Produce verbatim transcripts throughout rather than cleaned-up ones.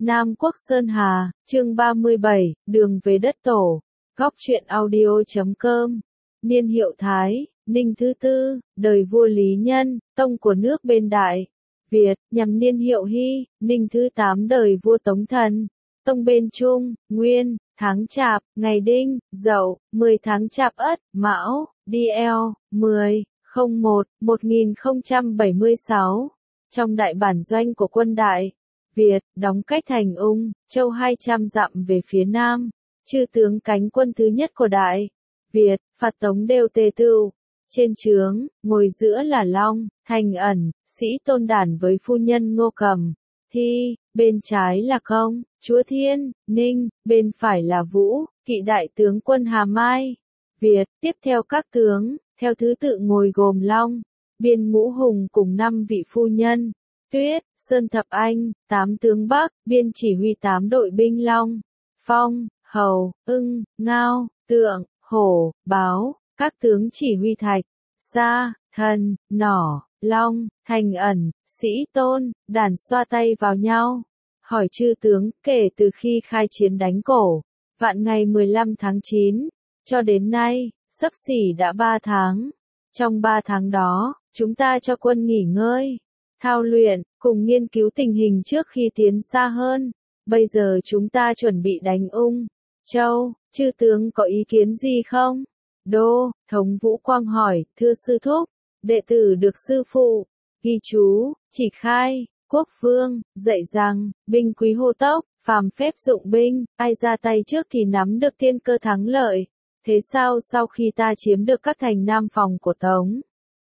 Nam Quốc Sơn Hà, chương ba mươi bảy, đường về đất tổ. Góc truyện audio chấm com. Niên hiệu Thái, Ninh thứ tư, đời vua Lý Nhân, tông của nước bên Đại Việt, nhằm niên hiệu Hy, Ninh thứ tám đời vua Tống Thần, tông bên Trung, Nguyên, tháng Chạp, ngày Đinh, Dậu, mười tháng Chạp Ất, Mão, đi eo, mười, không một, một nghìn không trăm bảy mươi sáu. Trong đại bản doanh của quân Đại Việt, đóng cách thành Ung Châu hai trăm dặm về phía nam, chư tướng cánh quân thứ nhất của Đại Việt, phạt tống đều tề tựu. Trên trướng, ngồi giữa là Long, Thành Ẩn, Sĩ Tôn Đản với phu nhân Ngô Cầm Thi, bên trái là Công, Chúa Thiên, Ninh, bên phải là Vũ, kỵ đại tướng quân Hà Mai, Việt, tiếp theo các tướng, theo thứ tự ngồi gồm Long, Biên Ngũ Hùng cùng năm vị phu nhân, Tuyết, Sơn Thập Anh, tám tướng Bắc, Biên chỉ huy tám đội binh Long, Phong, Hầu, Ưng, Ngao, Tượng, Hổ, Báo, các tướng chỉ huy Thạch, Sa, Thần, Nỏ, Long, Thành Ẩn, Sĩ Tôn, Đản xoa tay vào nhau, hỏi chư tướng, kể từ khi khai chiến đánh Cổ, Vạn ngày mười lăm tháng chín, cho đến nay, xấp xỉ đã ba tháng. Trong ba tháng đó, chúng ta cho quân nghỉ ngơi, thao luyện, cùng nghiên cứu tình hình trước khi tiến xa hơn. Bây giờ chúng ta chuẩn bị đánh Ung Châu, chư tướng có ý kiến gì không? Đô, Thống Vũ Quang hỏi, thưa sư thúc, đệ tử được sư phụ ghi chú, chỉ khai, quốc vương, dạy rằng, binh quý hô tốc, phàm phép dụng binh, ai ra tay trước thì nắm được thiên cơ thắng lợi. Thế sao sau khi ta chiếm được các thành nam phòng của Tống,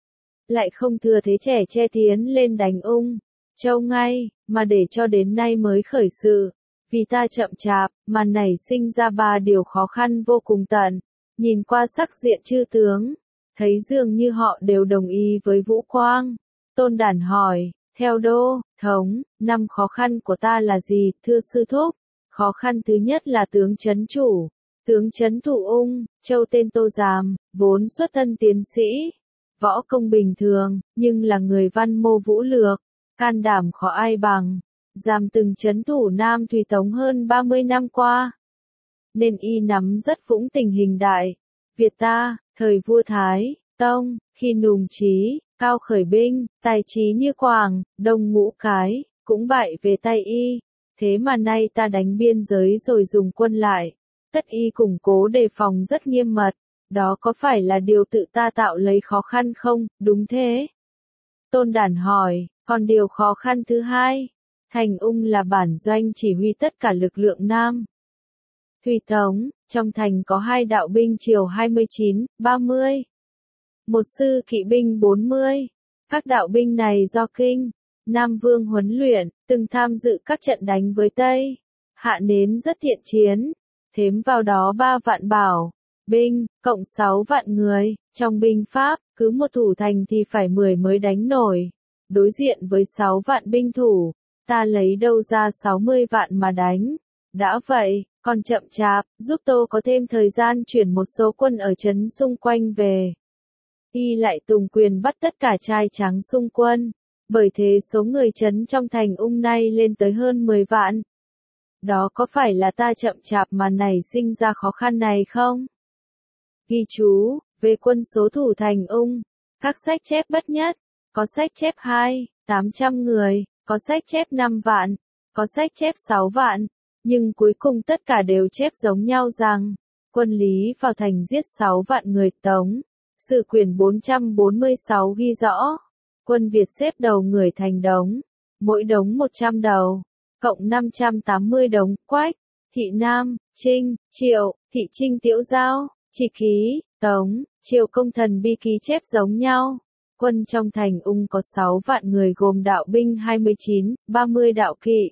lại không thừa thế trẻ che tiến lên đánh Ung Châu ngay, mà để cho đến nay mới khởi sự? Vì ta chậm chạp, mà nảy sinh ra ba điều khó khăn vô cùng tận. Nhìn qua sắc diện chư tướng, thấy dường như họ đều đồng ý với Vũ Quang. Tôn Đản hỏi, theo Đô, Thống, năm khó khăn của ta là gì, thưa sư thúc? Khó khăn thứ nhất là tướng trấn chủ. Tướng trấn thủ Ung Châu tên Tô Giàm, vốn xuất thân tiến sĩ, võ công bình thường, nhưng là người văn mô vũ lược, can đảm khó ai bằng. Giàm từng trấn thủ Nam Thùy Tống hơn ba mươi năm qua, nên y nắm rất vững tình hình Đại Việt ta. Thời vua Thái Tông, khi nùng trí, cao khởi binh, tài trí như Quảng, Đông Ngũ Cái, cũng bại về tay y. Thế mà nay ta đánh biên giới rồi dùng quân lại, tất y củng cố đề phòng rất nghiêm mật. Đó có phải là điều tự ta tạo lấy khó khăn không? Đúng thế. Tôn Đản hỏi, còn điều khó khăn thứ hai? Thành Ung là bản doanh chỉ huy tất cả lực lượng Nam Thùy Tống, trong thành có hai đạo binh triều hai mươi chín, ba mươi, một sư kỵ binh bốn mươi. Các đạo binh này do Kinh Nam Vương huấn luyện, từng tham dự các trận đánh với Tây Hạ Nến rất thiện chiến. Thêm vào đó ba vạn bảo binh, cộng sáu vạn người. Trong binh pháp, cứ một thủ thành thì phải mười mới đánh nổi. Đối diện với sáu vạn binh thủ, ta lấy đâu ra sáu mươi vạn mà đánh. Đã vậy, còn chậm chạp, giúp Tô có thêm thời gian chuyển một số quân ở trấn xung quanh về. Y lại tùng quyền bắt tất cả trai trắng xung quân. Bởi thế số người trấn trong thành Ung nay lên tới hơn mười vạn. Đó có phải là ta chậm chạp mà nảy sinh ra khó khăn này không? Ghi chú, về quân số thủ thành Ung, các sách chép bất nhất, có sách chép hai, tám trăm người, có sách chép năm vạn, có sách chép sáu vạn, nhưng cuối cùng tất cả đều chép giống nhau rằng, quân Lý vào thành giết sáu vạn người Tống. Sử quyển bốn trăm bốn mươi sáu ghi rõ, quân Việt xếp đầu người thành đống, mỗi đống một trăm đầu, cộng năm trăm tám mươi đống. Quách, Thị Nam, Trinh, Triệu, Thị Trinh Tiễu Giao, Chỉ Ký, Tống, Triệu Công Thần bi ký chép giống nhau. Quân trong thành Ung có sáu vạn người gồm đạo binh hai mươi chín, ba mươi đạo kỵ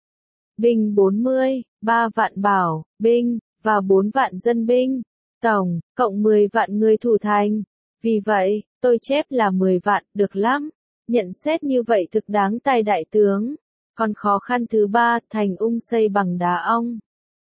binh bốn mươi, ba vạn bảo binh, và bốn vạn dân binh. Tổng, cộng mười vạn người thủ thành. Vì vậy, tôi chép là mười vạn, được lắm. Nhận xét như vậy thực đáng tài đại tướng. Còn khó khăn thứ ba, thành Ung xây bằng đá ong.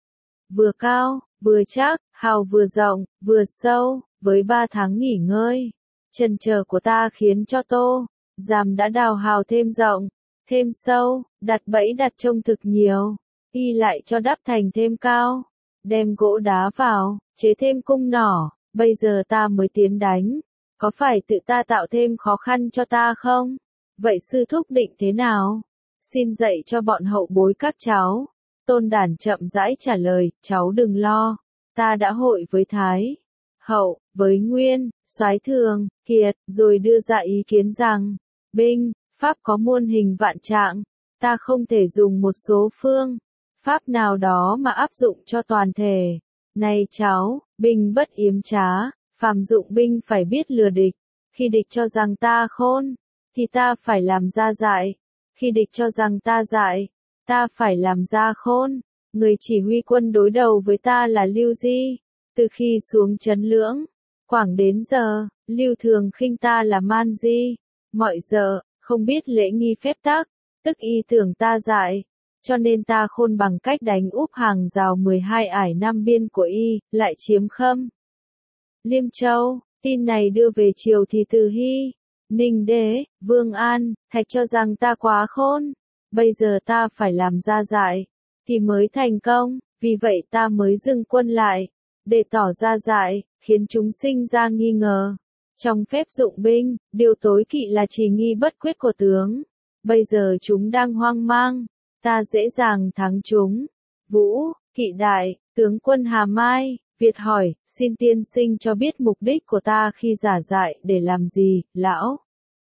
Vừa cao, vừa chắc, hào vừa rộng, vừa sâu, với ba tháng nghỉ ngơi. Chần chờ của ta khiến cho Tô Giàm đã đào hào thêm rộng, thêm sâu, đặt bẫy đặt trông thực nhiều, y lại cho đắp thành thêm cao, đem gỗ đá vào, chế thêm cung nỏ, bây giờ ta mới tiến đánh, có phải tự ta tạo thêm khó khăn cho ta không? Vậy sư thúc định thế nào? Xin dạy cho bọn hậu bối các cháu. Tôn Đản chậm rãi trả lời, cháu đừng lo, ta đã hội với Thái Hậu, với Nguyên, Soái Thường, Kiệt, rồi đưa ra ý kiến rằng, binh, pháp có muôn hình vạn trạng, ta không thể dùng một số phương pháp nào đó mà áp dụng cho toàn thể. Này cháu, binh bất yếm trá, phàm dụng binh phải biết lừa địch, khi địch cho rằng ta khôn, thì ta phải làm ra dại, khi địch cho rằng ta dại, ta phải làm ra khôn. Người chỉ huy quân đối đầu với ta là Lưu Di, từ khi xuống Trấn Lưỡng, Quảng đến giờ, Lưu thường khinh ta là Man Di, mọi giờ, không biết lễ nghi phép tắc, tức y tưởng ta dại, cho nên ta khôn bằng cách đánh úp hàng rào mười hai ải Nam biên của y, lại chiếm Khâm Liêm Châu. Tin này đưa về triều thì Từ Hy, Ninh Đế, Vương An, Thạch cho rằng ta quá khôn, bây giờ ta phải làm ra dại, thì mới thành công, vì vậy ta mới dừng quân lại, để tỏ ra dại, khiến chúng sinh ra nghi ngờ. Trong phép dụng binh, điều tối kỵ là trì nghi bất quyết của tướng. Bây giờ chúng đang hoang mang, ta dễ dàng thắng chúng. Vũ, Kỵ Đại, tướng quân Hà Mai, Việt hỏi, xin tiên sinh cho biết mục đích của ta khi giả dại để làm gì, lão?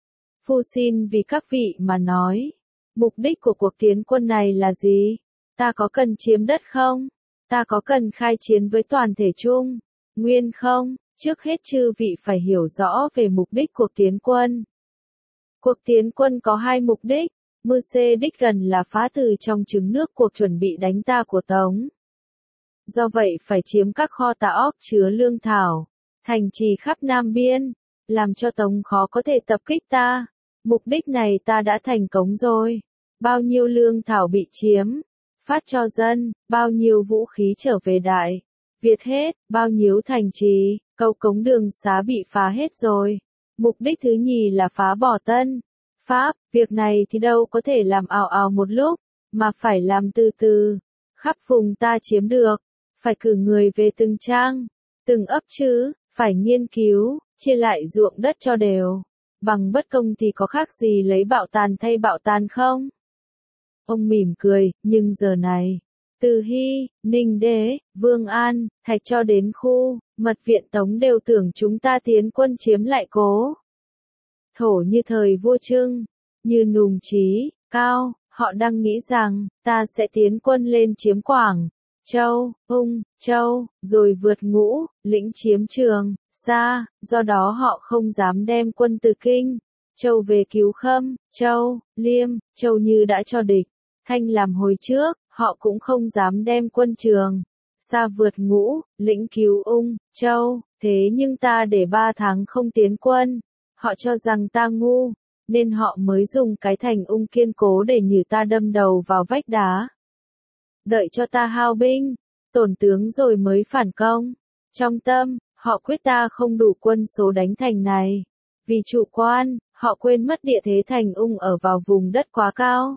Phu xin vì các vị mà nói. Mục đích của cuộc tiến quân này là gì? Ta có cần chiếm đất không? Ta có cần khai chiến với toàn thể Trung Nguyên không? Trước hết chư vị phải hiểu rõ về mục đích cuộc tiến quân. Cuộc tiến quân có hai mục đích. Mưu xê đích gần là phá từ trong trứng nước cuộc chuẩn bị đánh ta của Tống. Do vậy phải chiếm các kho tạ óc chứa lương thảo, thành trì khắp Nam Biên, làm cho Tống khó có thể tập kích ta. Mục đích này ta đã thành công rồi. Bao nhiêu lương thảo bị chiếm, phát cho dân, bao nhiêu vũ khí trở về Đại Việt hết, bao nhiêu thành trì, cầu cống đường xá bị phá hết rồi. Mục đích thứ nhì là phá bỏ Tân Pháp, việc này thì đâu có thể làm ào ào một lúc, mà phải làm từ từ. Khắp vùng ta chiếm được, phải cử người về từng trang, từng ấp chứ, phải nghiên cứu, chia lại ruộng đất cho đều. Bằng bất công thì có khác gì lấy bạo tàn thay bạo tàn không? Ông mỉm cười, nhưng giờ này, Từ Hy, Ninh Đế, Vương An, Thạch cho đến khu mật viện Tống đều tưởng chúng ta tiến quân chiếm lại Cố Thổ như thời vua Trưng, như Nùng Chí Cao, họ đang nghĩ rằng ta sẽ tiến quân lên chiếm Quảng Châu, Ung Châu, rồi vượt Ngũ, lĩnh chiếm Trường Sa, do đó họ không dám đem quân từ Kinh Châu về cứu Khâm Châu, Liêm Châu như đã cho địch Thanh làm hồi trước, họ cũng không dám đem quân Trường Sa vượt Ngũ, lĩnh cứu Ung Châu. Thế nhưng ta để ba tháng không tiến quân, họ cho rằng ta ngu, nên họ mới dùng cái thành Ung kiên cố để nhử ta đâm đầu vào vách đá. Đợi cho ta hao binh, tổn tướng rồi mới phản công. Trong tâm, họ quyết ta không đủ quân số đánh thành này. Vì chủ quan, họ quên mất địa thế thành Ung ở vào vùng đất quá cao.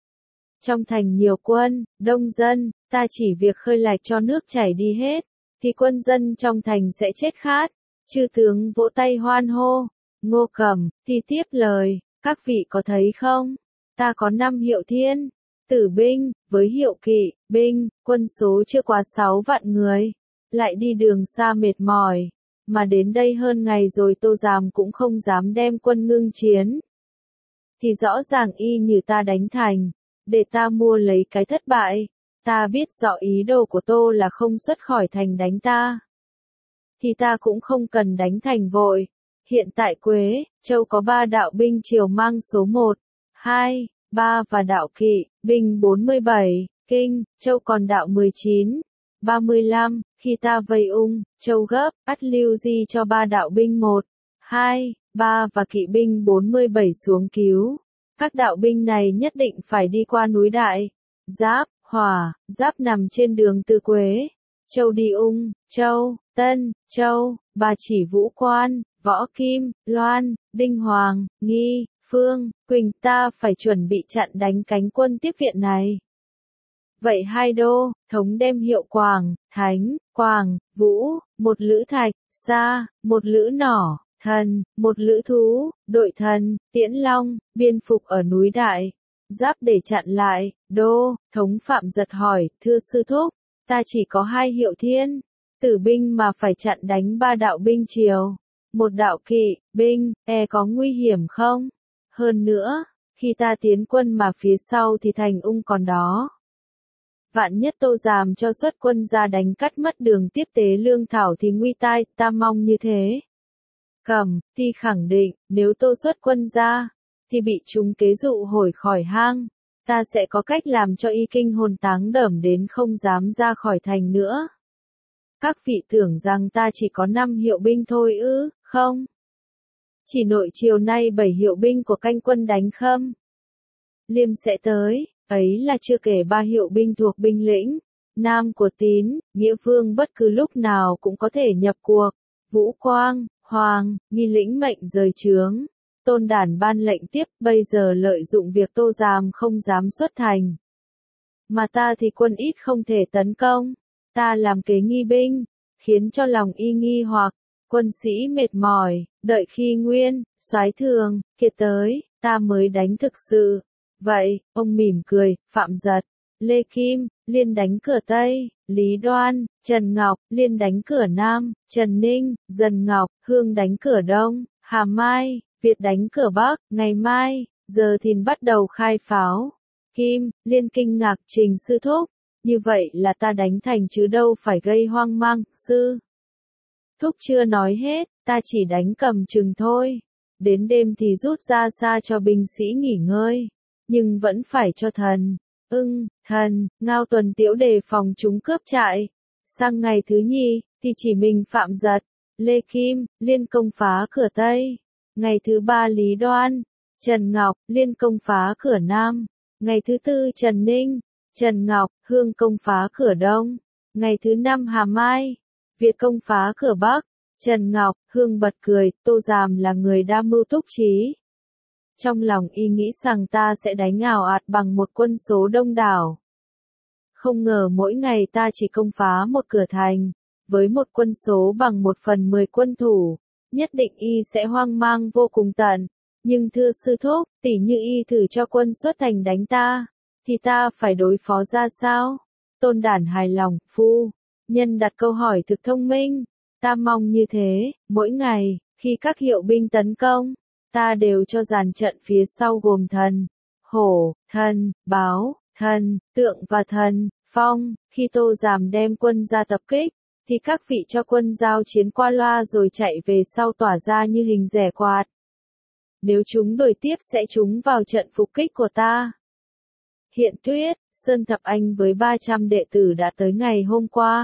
Trong thành nhiều quân, đông dân, ta chỉ việc khơi lạch cho nước chảy đi hết, thì quân dân trong thành sẽ chết khát. Chư tướng vỗ tay hoan hô. Ngô Cẩm thì tiếp lời, các vị có thấy không? Ta có năm hiệu thiên tử binh, với hiệu kỵ binh, quân số chưa quá sáu vạn người, lại đi đường xa mệt mỏi, mà đến đây hơn ngày rồi Tô Giàm cũng không dám đem quân ngưng chiến. Thì rõ ràng y như ta đánh thành, để ta mua lấy cái thất bại. Ta biết rõ ý đồ của Tô là không xuất khỏi thành đánh ta, thì ta cũng không cần đánh thành vội. Hiện tại Quế Châu có ba đạo binh triều mang số một, hai, ba và đạo kỵ binh bốn mươi bảy, Kinh Châu còn đạo mười chín, ba mươi lăm. Khi ta vây Ung Châu gấp, ắt Lưu Di cho ba đạo binh một, hai, ba và kỵ binh bốn mươi bảy xuống cứu. Các đạo binh này nhất định phải đi qua núi Đại Giáp, Hỏa Giáp nằm trên đường từ Quế Châu đi Ung Châu, Tân Châu, Bà Chỉ Vũ Quan, Võ Kim, Loan, Đinh Hoàng, Nghi, Phương, Quỳnh ta phải chuẩn bị chặn đánh cánh quân tiếp viện này. Vậy hai đô, thống đem hiệu Quảng, Thánh, Quảng, Vũ, một lữ thạch, Sa, một lữ nỏ, Thần, một lữ thú, đội Thần, Tiễn Long, biên phục ở núi Đại, Giáp để chặn lại. Đô, thống Phạm Giật hỏi, thưa sư thúc, ta chỉ có hai hiệu thiên, tử binh mà phải chặn đánh ba đạo binh triều, một đạo kỵ, binh, e có nguy hiểm không? Hơn nữa, khi ta tiến quân mà phía sau thì thành ung còn đó. Vạn nhất Tô Giàm cho xuất quân ra đánh cắt mất đường tiếp tế lương thảo thì nguy tai, ta mong như thế. Cẩm Ti khẳng định, nếu Tô xuất quân ra, thì bị chúng kế dụ hồi khỏi hang, ta sẽ có cách làm cho y kinh hồn táng đởm đến không dám ra khỏi thành nữa. Các vị tưởng rằng ta chỉ có năm hiệu binh thôi ư, không? Chỉ nội chiều nay bảy hiệu binh của canh quân đánh Khâm Liêm sẽ tới, ấy là chưa kể ba hiệu binh thuộc binh lĩnh Nam của Tín, Nghĩa Vương bất cứ lúc nào cũng có thể nhập cuộc. Vũ Quang, Hoàng, nghi lĩnh mệnh rời trướng. Tôn Đản ban lệnh tiếp, bây giờ lợi dụng việc Tô Giàm không dám xuất thành. Mà ta thì quân ít không thể tấn công, ta làm kế nghi binh, khiến cho lòng y nghi hoặc, quân sĩ mệt mỏi, đợi khi Nguyên, Soái Thường, Kiệt tới, ta mới đánh thực sự. Vậy, ông mỉm cười, Phạm Giật, Lê Kim, liên đánh cửa Tây, Lý Đoan, Trần Ngọc, liên đánh cửa Nam, Trần Ninh, Dần Ngọc, Hương đánh cửa Đông, Hà Mai, Việt đánh cửa Bắc, ngày mai, giờ thìn bắt đầu khai pháo. Kim, liên kinh ngạc Trình sư thúc, như vậy là ta đánh thành chứ đâu phải gây hoang mang, sư. Thúc chưa nói hết, ta chỉ đánh cầm chừng thôi, đến đêm thì rút ra xa cho binh sĩ nghỉ ngơi, nhưng vẫn phải cho thần, ưng, thần, Ngao Tuần Tiễu đề phòng chúng cướp trại. Sang ngày thứ nhì, thì chỉ mình Phạm Giật, Lê Kim, liên công phá cửa Tây. Ngày thứ ba Lý Đoan, Trần Ngọc, liên công phá cửa Nam. Ngày thứ tư Trần Ninh, Trần Ngọc, Hương công phá cửa Đông. Ngày thứ năm Hà Mai, Việt công phá cửa Bắc. Trần Ngọc, Hương bật cười, Tô Giàm là người đa mưu túc trí. Trong lòng y nghĩ rằng ta sẽ đánh ào ạt bằng một quân số đông đảo. Không ngờ mỗi ngày ta chỉ công phá một cửa thành, với một quân số bằng một phần mười quân thủ, nhất định y sẽ hoang mang vô cùng tận. Nhưng thưa sư thúc, tỉ như y thử cho quân xuất thành đánh ta, thì ta phải đối phó ra sao? Tôn Đản hài lòng, phu nhân đặt câu hỏi thực thông minh, ta mong như thế, mỗi ngày, khi các hiệu binh tấn công, ta đều cho dàn trận phía sau gồm thần, hổ, thần, báo, thần, tượng và thần, phong. Khi Tô Giàm đem quân ra tập kích, thì các vị cho quân giao chiến qua loa rồi chạy về sau tỏa ra như hình rẻ quạt. Nếu chúng đổi tiếp sẽ trúng vào trận phục kích của ta. Hiện Tuyết, Sơn Thập Anh với ba trăm đệ tử đã tới ngày hôm qua.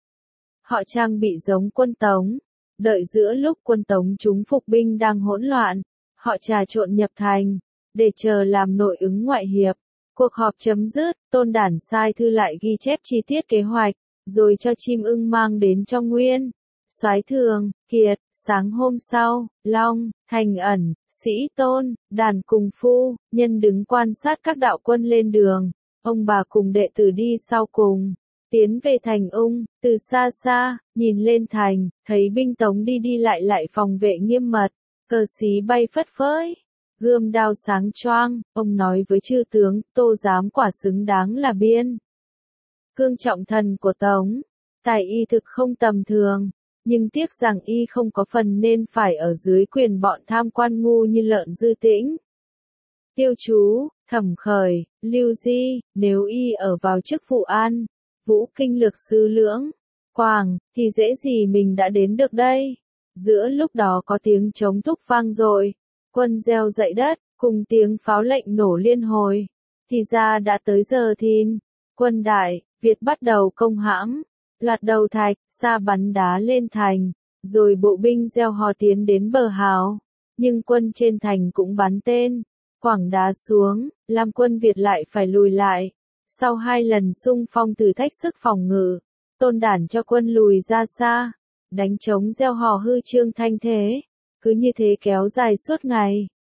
Họ trang bị giống quân Tống. Đợi giữa lúc quân Tống chúng phục binh đang hỗn loạn, họ trà trộn nhập thành, để chờ làm nội ứng ngoại hiệp. Cuộc họp chấm dứt, Tôn Đản sai thư lại ghi chép chi tiết kế hoạch, rồi cho Chim Ưng mang đến cho Nguyên, Soái Thường, Kiệt. Sáng hôm sau, Long, Thành Ẩn, Sĩ Tôn, Đàn cùng phu nhân đứng quan sát các đạo quân lên đường, ông bà cùng đệ tử đi sau cùng, tiến về thành Ung. Từ xa xa, nhìn lên thành, thấy binh Tống đi đi lại lại phòng vệ nghiêm mật, cờ xí bay phất phới, gươm đao sáng choang. Ông nói với chư tướng, Tô Giám quả xứng đáng là biên cương trọng thần của Tống, tài y thực không tầm thường, nhưng tiếc rằng y không có phần nên phải ở dưới quyền bọn tham quan ngu như Lợn Dư Tĩnh, Tiêu Chú, Thẩm Khởi, Lưu Di. Nếu y ở vào chức vụ An Vũ kinh lược sứ Lưỡng Quảng, thì dễ gì mình đã đến được đây. Giữa lúc đó có tiếng trống thúc vang dội, quân reo dậy đất, cùng tiếng pháo lệnh nổ liên hồi. Thì ra đã tới giờ thìn, quân Đại Việt bắt đầu công hãm, loạt đầu thạch, sa bắn đá lên thành, rồi bộ binh gieo hò tiến đến bờ hào. Nhưng quân trên thành cũng bắn tên, quẳng đá xuống, làm quân Việt lại phải lùi lại. Sau hai lần xung phong thử thách sức phòng ngự, Tôn Đản cho quân lùi ra xa, đánh trống gieo hò hư trương thanh thế. Cứ như thế kéo dài suốt ngày.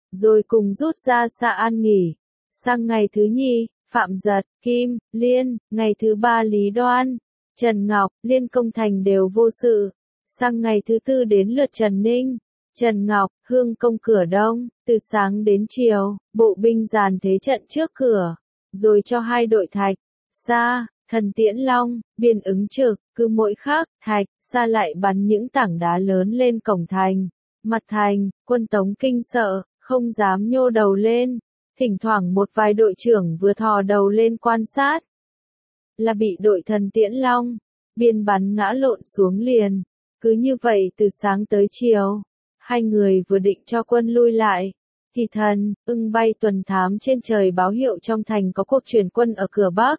rồi cùng rút ra xa an nghỉ. Sang ngày thứ nhì, Phạm Giật, Kim, Liên, ngày thứ ba Lý Đoan, Trần Ngọc, Liên Công Thành đều vô sự. Sang ngày thứ tư đến lượt Trần Ninh, Trần Ngọc, Hương Công cửa đông, từ sáng đến chiều, bộ binh dàn thế trận trước cửa, rồi cho hai đội Thạch, Sa, Thần Tiễn Long, Biên ứng trực, cứ mỗi khắc, Thạch, Sa lại bắn những tảng đá lớn lên cổng thành. Mặt thành, quân Tống kinh sợ, không dám nhô đầu lên. Thỉnh thoảng một vài đội trưởng vừa thò đầu lên quan sát, là bị đội Thần Tiễn Long, Biên bắn ngã lộn xuống liền. Cứ như vậy từ sáng tới chiều, hai người vừa định cho quân lui lại, thì Thần, Ưng bay tuần thám trên trời báo hiệu trong thành có cuộc chuyển quân ở cửa Bắc,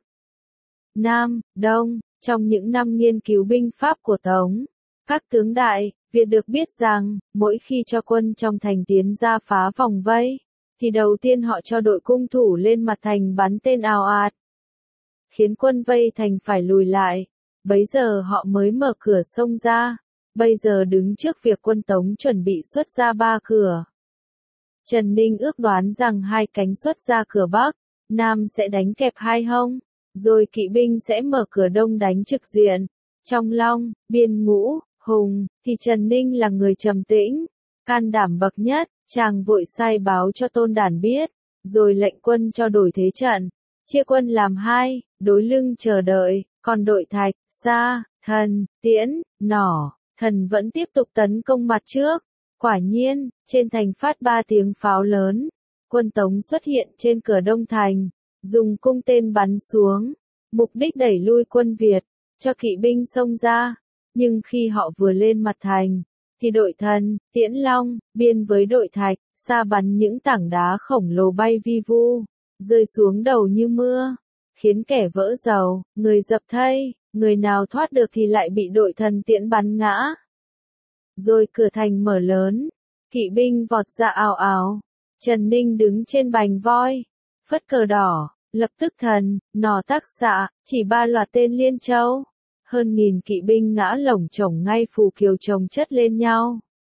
Nam, Đông. Trong những năm nghiên cứu binh pháp của Tống, các tướng đại Việt được biết rằng, mỗi khi cho quân trong thành tiến ra phá vòng vây, thì đầu tiên họ cho đội cung thủ lên mặt thành bắn tên ào ạt, khiến quân vây thành phải lùi lại. Bấy giờ họ mới mở cửa sông ra. Bây giờ đứng trước việc quân Tống chuẩn bị xuất ra ba cửa, Trần Ninh ước đoán rằng hai cánh xuất ra cửa Bắc, Nam sẽ đánh kẹp hai hông, rồi kỵ binh sẽ mở cửa Đông đánh trực diện. Trong Long, Biên Ngũ, Hùng, thì Trần Ninh là người trầm tĩnh, can đảm bậc nhất. Chàng vội sai báo cho Tôn Đản biết, rồi lệnh quân cho đổi thế trận, chia quân làm hai, đối lưng chờ đợi. Còn đội Thạch, Sa, Thần, Tiễn, Nỏ, Thần vẫn tiếp tục tấn công mặt trước. Quả nhiên, trên thành phát ba tiếng pháo lớn, quân Tống xuất hiện trên cửa Đông thành, dùng cung tên bắn xuống, mục đích đẩy lui quân Việt, cho kỵ binh xông ra. Nhưng khi họ vừa lên mặt thành, thì đội Thần, Tiễn Long, Biên với đội Thạch, Sa bắn những tảng đá khổng lồ bay vi vu, rơi xuống đầu như mưa, khiến kẻ vỡ dầu, người dập thây, người nào thoát được thì lại bị đội Thần Tiễn bắn ngã. Rồi cửa thành mở lớn, kỵ binh vọt ra ào ào. Trần Ninh đứng trên bành voi, phất cờ đỏ, lập tức Thần, Nỏ tác xạ, chỉ ba loạt tên Liên Châu. Hơn nghìn kỵ binh ngã lổng chổng ngay phù kiều chồng chất lên nhau,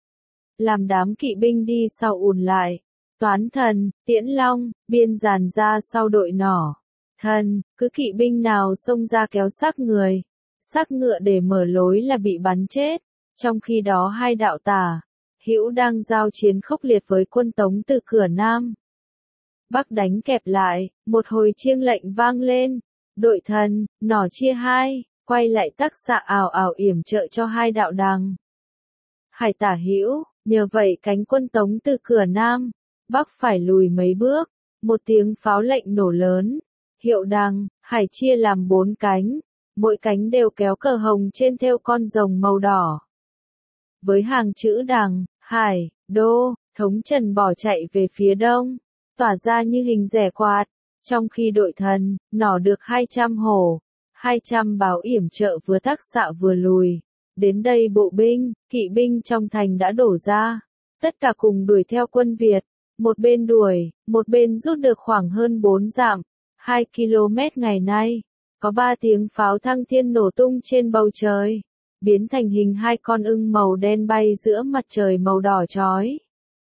làm đám kỵ binh đi sau ùn lại. Toán Thần, Tiễn Long, Biên dàn ra sau đội Nỏ. Thần, cứ kỵ binh nào xông ra kéo xác người, xác ngựa để mở lối là bị bắn chết. Trong khi đó hai đạo Tả, Hữu đang giao chiến khốc liệt với quân Tống từ cửa Nam, Bắc đánh kẹp lại. Một hồi chiêng lệnh vang lên, đội Thần, Nỏ chia hai, quay lại tác xạ ào ào yểm trợ cho hai đạo Đằng, Hải Tả Hữu. Nhờ vậy cánh quân Tống từ cửa Nam, Bắc phải lùi mấy bước. Một tiếng pháo lệnh nổ lớn, hiệu Đằng, Hải chia làm bốn cánh, mỗi cánh đều kéo cờ hồng trên thêu con rồng màu đỏ, với hàng chữ Đằng, Hải, Đô. Thống Trần bỏ chạy về phía đông, tỏa ra như hình rẻ quạt. Trong khi đội Thần, Nỏ được hai trăm hổ, hai trăm báo yểm trợ vừa tác xạ vừa lùi. Đến đây bộ binh, kỵ binh trong thành đã đổ ra, tất cả cùng đuổi theo quân Việt. Một bên đuổi, một bên rút được khoảng hơn bốn dặm, hai ki lô mét. Ngày nay, có ba tiếng pháo thăng thiên nổ tung trên bầu trời, biến thành hình hai con ưng màu đen bay giữa mặt trời màu đỏ chói.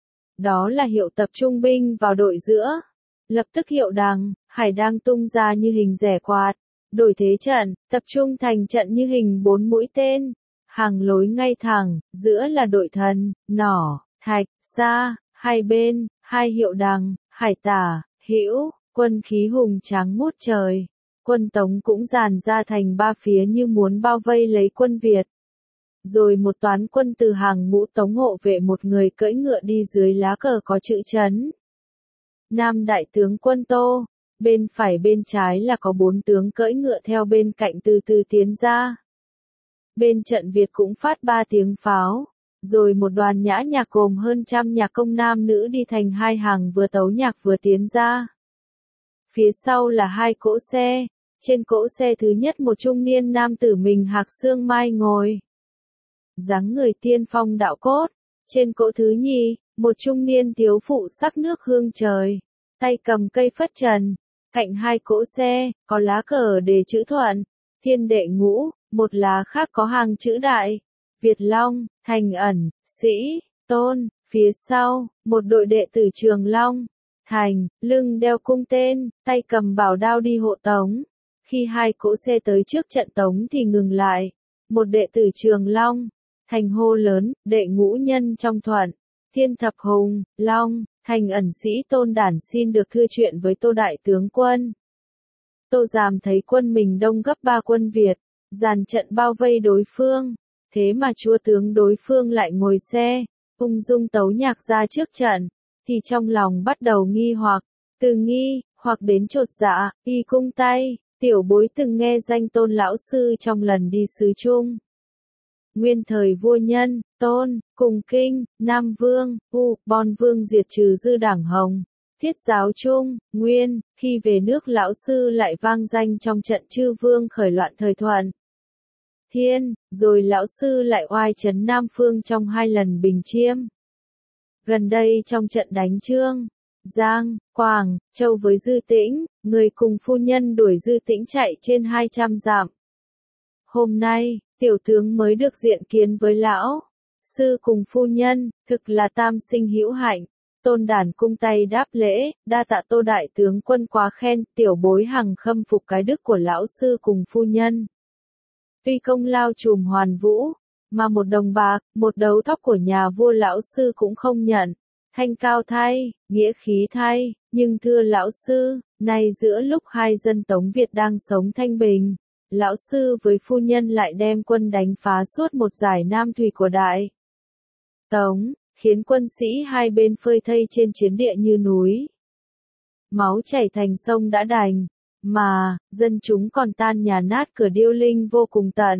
Đó là hiệu tập trung binh vào đội giữa. Lập tức hiệu Đằng, Hải đang tung ra như hình rẻ quạt, đổi thế trận, tập trung thành trận như hình bốn mũi tên, hàng lối ngay thẳng, giữa là đội Thần, Nỏ, Thạch, Sa, hai bên, hai hiệu Đằng, Hải Tả, Hữu, quân khí hùng tráng ngút trời. Quân Tống cũng dàn ra thành ba phía như muốn bao vây lấy quân Việt. Rồi một toán quân từ hàng ngũ Tống hộ vệ một người cưỡi ngựa đi dưới lá cờ có chữ Trấn Nam đại tướng quân Tô. Bên phải bên trái là có bốn tướng cưỡi ngựa theo bên cạnh từ từ tiến ra. Bên trận Việt cũng phát ba tiếng pháo. Rồi một đoàn nhã nhạc gồm hơn trăm nhạc công nam nữ đi thành hai hàng vừa tấu nhạc vừa tiến ra. Phía sau là hai cỗ xe. Trên cỗ xe thứ nhất một trung niên nam tử mình hạc xương mai ngồi, dáng người tiên phong đạo cốt. Trên cỗ thứ nhì, một trung niên thiếu phụ sắc nước hương trời, tay cầm cây phất trần. Cạnh hai cỗ xe, có lá cờ đề chữ Thuận, Thiên Đệ Ngũ, một lá khác có hàng chữ Đại, Việt Long, Thành Ẩn, Sĩ, Tôn, Phía sau, một đội đệ tử Trường Long, Thành, lưng đeo cung tên, tay cầm bảo đao đi hộ tống. Khi hai cỗ xe tới trước trận tống thì ngừng lại. Một đệ tử Trường Long, Thành hô lớn, đệ ngũ nhân trong Thuận, Thiên Thập Hùng, Long, Thành ẩn sĩ Tôn Đản xin được thưa chuyện với Tô Đại tướng quân. Tô Giàm thấy quân mình đông gấp ba quân Việt, dàn trận bao vây đối phương, thế mà chúa tướng đối phương lại ngồi xe, ung dung tấu nhạc ra trước trận, thì trong lòng bắt đầu nghi hoặc, từ nghi, hoặc đến chột dạ, y cung tay, tiểu bối từng nghe danh Tôn lão sư trong lần đi sứ chung. Nguyên thời vua Nhân, Tôn, cùng kinh, Nam Vương, U, Bon Vương diệt trừ dư đảng Hồng, thiết giáo chung, Nguyên, khi về nước lão sư lại vang danh trong trận chư vương khởi loạn thời Thuận. Thiên, rồi lão sư lại oai trấn Nam Phương trong hai lần Bình Chiêm. Gần đây trong trận đánh Trương, Giang, Quảng, Châu với Dư Tĩnh, người cùng phu nhân đuổi Dư Tĩnh chạy trên hai trăm dặm. Hôm nay, tiểu tướng mới được diện kiến với lão sư cùng phu nhân, thực là tam sinh hữu hạnh. Tôn Đản cung tay đáp lễ, đa tạ Tô Đại tướng quân quá khen, tiểu bối hằng khâm phục cái đức của lão sư cùng phu nhân. Tuy công lao trùm hoàn vũ, mà một đồng bạc, một đấu thóc của nhà vua lão sư cũng không nhận. Thanh cao thay, nghĩa khí thay, nhưng thưa lão sư, nay giữa lúc hai dân Tống Việt đang sống thanh bình, lão sư với phu nhân lại đem quân đánh phá suốt một dải Nam Thủy của Đại Tống, khiến quân sĩ hai bên phơi thây trên chiến địa như núi. Máu chảy thành sông đã đành, mà, dân chúng còn tan nhà nát cửa điêu linh vô cùng tận.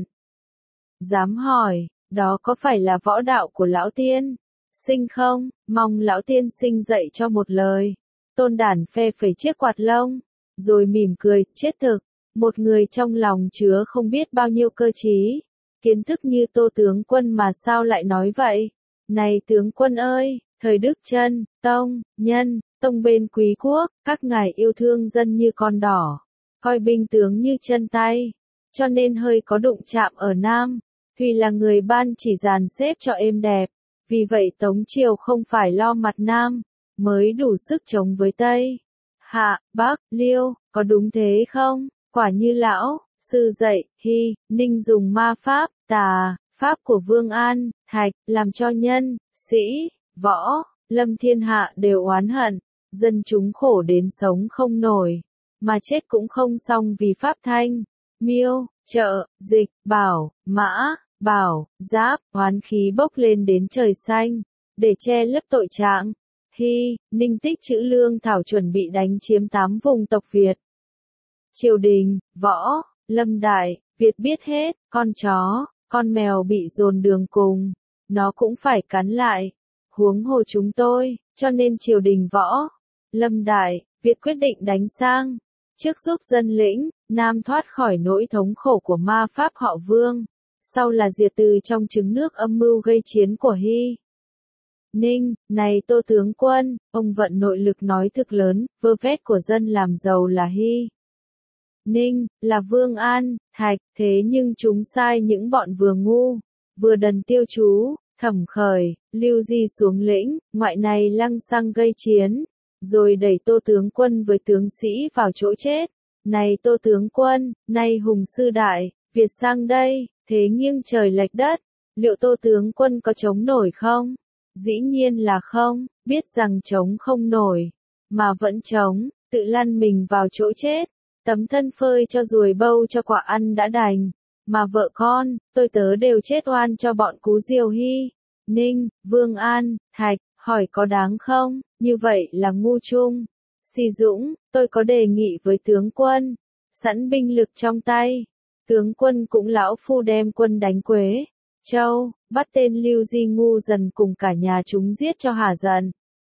Dám hỏi, đó có phải là võ đạo của lão tiên sinh không? Mong lão tiên sinh dạy cho một lời. Tôn Đản phe phẩy chiếc quạt lông, rồi mỉm cười, chết thực. Một người trong lòng chứa không biết bao nhiêu cơ trí, kiến thức như Tô tướng quân mà sao lại nói vậy? Này tướng quân ơi, thời Đức Chân, Tông, Nhân, Tông bên quý quốc, các ngài yêu thương dân như con đỏ, coi binh tướng như chân tay, cho nên hơi có đụng chạm ở Nam, Thùy là người ban chỉ dàn xếp cho êm đẹp, vì vậy Tống Triều không phải lo mặt Nam, mới đủ sức chống với Tây, Hạ, Bắc, Liêu, có đúng thế không? Quả như lão sư dạy, Hy, Ninh dùng ma pháp, tà, pháp của Vương An, Thạch, làm cho nhân, sĩ, võ, lâm thiên hạ đều oán hận, dân chúng khổ đến sống không nổi, mà chết cũng không xong vì pháp thanh, miêu, trợ, dịch, bảo, mã, bảo, giáp, oán khí bốc lên đến trời xanh, để che lấp tội trạng. Hy, Ninh tích trữ lương thảo chuẩn bị đánh chiếm tám vùng tộc Việt. Triều đình, võ, lâm đại, Việt biết hết, con chó, con mèo bị dồn đường cùng, nó cũng phải cắn lại. Huống hồ chúng tôi, cho nên triều đình võ, lâm đại, Việt quyết định đánh sang, trước giúp dân lĩnh, Nam thoát khỏi nỗi thống khổ của ma pháp họ Vương, sau là diệt từ trong trứng nước âm mưu gây chiến của Hy. Ninh, này Tô tướng quân, ông vận nội lực nói thực lớn, vơ vét của dân làm giàu là Hy. Ninh, là Vương An, Thạch, thế nhưng chúng sai những bọn vừa ngu, vừa đần tiêu chú, Thẩm Khởi, Lưu Di xuống lĩnh, ngoại này lăng xăng gây chiến, rồi đẩy Tô tướng quân với tướng sĩ vào chỗ chết. Này Tô tướng quân, nay Hùng sư đại, Việt sang đây, thế nghiêng trời lệch đất, liệu Tô tướng quân có chống nổi không? Dĩ nhiên là không, biết rằng chống không nổi, mà vẫn chống, tự lăn mình vào chỗ chết. Tấm thân phơi cho ruồi bâu cho quả ăn đã đành, mà vợ con, tôi tớ đều chết oan cho bọn cú diều Hy. Ninh, Vương An, Thạch, hỏi có đáng không? Như vậy là ngu chung. Sì Dũng, tôi có đề nghị với tướng quân, sẵn binh lực trong tay. Tướng quân cũng lão phu đem quân đánh Quế Châu, bắt tên Lưu Di ngu dần cùng cả nhà chúng giết cho hả giận.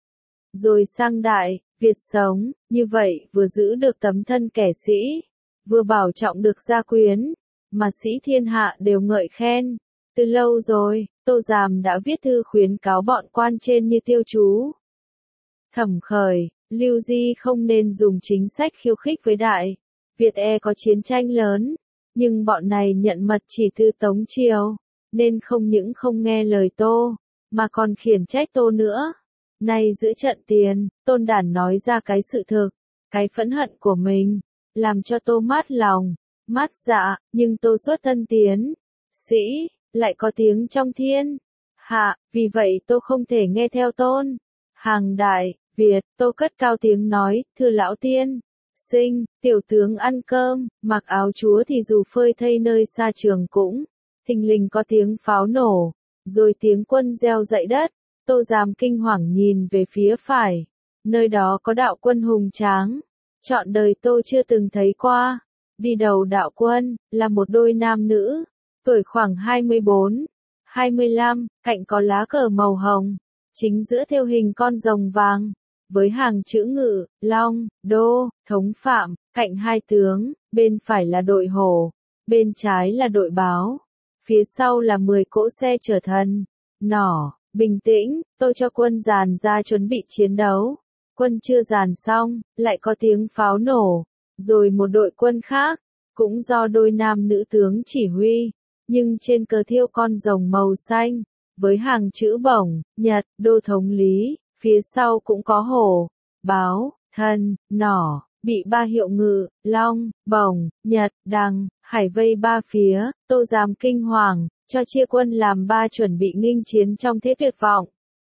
Rồi sang Đại Việt sống, như vậy vừa giữ được tấm thân kẻ sĩ, vừa bảo trọng được gia quyến, mà sĩ thiên hạ đều ngợi khen. Từ lâu rồi, Tô Giàm đã viết thư khuyến cáo bọn quan trên như Tiêu Chú, Thẩm Khởi, Lưu Di không nên dùng chính sách khiêu khích với Đại Việt e có chiến tranh lớn, nhưng bọn này nhận mật chỉ từ Tống Triều, nên không những không nghe lời Tô, mà còn khiển trách Tô nữa. Nay giữa trận tiền, Tôn Đản nói ra cái sự thực, cái phẫn hận của mình, làm cho Tô mát lòng, mát dạ, nhưng Tô xuất thân tiến sĩ, lại có tiếng trong thiên hạ, vì vậy Tô không thể nghe theo Tôn. Hàng Đại Việt, Tô cất cao tiếng nói, thưa lão tiên sinh, tiểu tướng ăn cơm, mặc áo chúa thì dù phơi thây nơi xa trường cũng, thình lình có tiếng pháo nổ, rồi tiếng quân reo dậy đất. Tô Giám kinh hoàng nhìn về phía phải, nơi đó có đạo quân hùng tráng, trọn đời Tô chưa từng thấy qua. Đi đầu đạo quân, là một đôi nam nữ, tuổi khoảng hai mươi bốn, hai mươi lăm, cạnh có lá cờ màu hồng, chính giữa thêu hình con rồng vàng, với hàng chữ Ngự, Long, Đô, Thống Phạm, cạnh hai tướng, bên phải là đội hổ, bên trái là đội báo, phía sau là mười cỗ xe chở thần, nỏ. Bình tĩnh, tôi cho quân dàn ra chuẩn bị chiến đấu. Quân chưa dàn xong, lại có tiếng pháo nổ, rồi một đội quân khác, cũng do đôi nam nữ tướng chỉ huy, nhưng trên cờ thiêu con rồng màu xanh, với hàng chữ Bổng, Nhật, Đô thống lý, phía sau cũng có hổ, báo, thần, nỏ, bị ba hiệu Ngự, Long, Bổng, Nhật, Đằng, Hải vây ba phía. Tô Giám kinh hoàng, cho chia quân làm ba chuẩn bị nghinh chiến trong thế tuyệt vọng.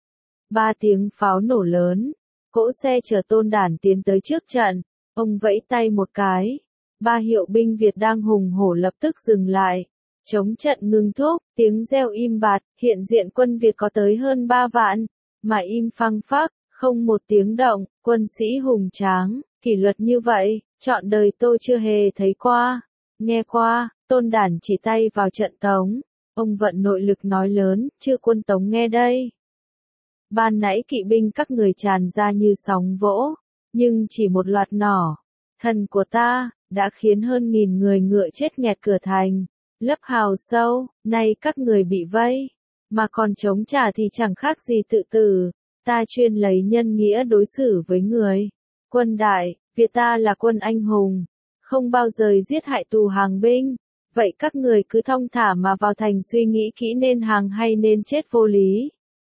Ba tiếng pháo nổ lớn, cỗ xe chở Tôn Đản tiến tới trước trận, ông vẫy tay một cái, ba hiệu binh Việt đang hùng hổ lập tức dừng lại, chống trận ngừng thúc, tiếng reo im bặt, hiện diện quân Việt có tới hơn ba vạn, mà im phăng phắc, không một tiếng động, quân sĩ hùng tráng, kỷ luật như vậy, trọn đời Tô chưa hề thấy qua, nghe qua. Tôn Đản chỉ tay vào trận Tống. Ông vận nội lực nói lớn, chưa quân Tống nghe đây. Ban nãy kỵ binh các người tràn ra như sóng vỗ, nhưng chỉ một loạt nỏ, thần của ta, đã khiến hơn nghìn người ngựa chết nghẹt cửa thành, lấp hào sâu, nay các người bị vây, mà còn chống trả thì chẳng khác gì tự tử, ta chuyên lấy nhân nghĩa đối xử với người. Quân đại, Việt ta là quân anh hùng, không bao giờ giết hại tù hàng binh. Vậy các người cứ thong thả mà vào thành suy nghĩ kỹ nên hàng hay nên chết vô lý.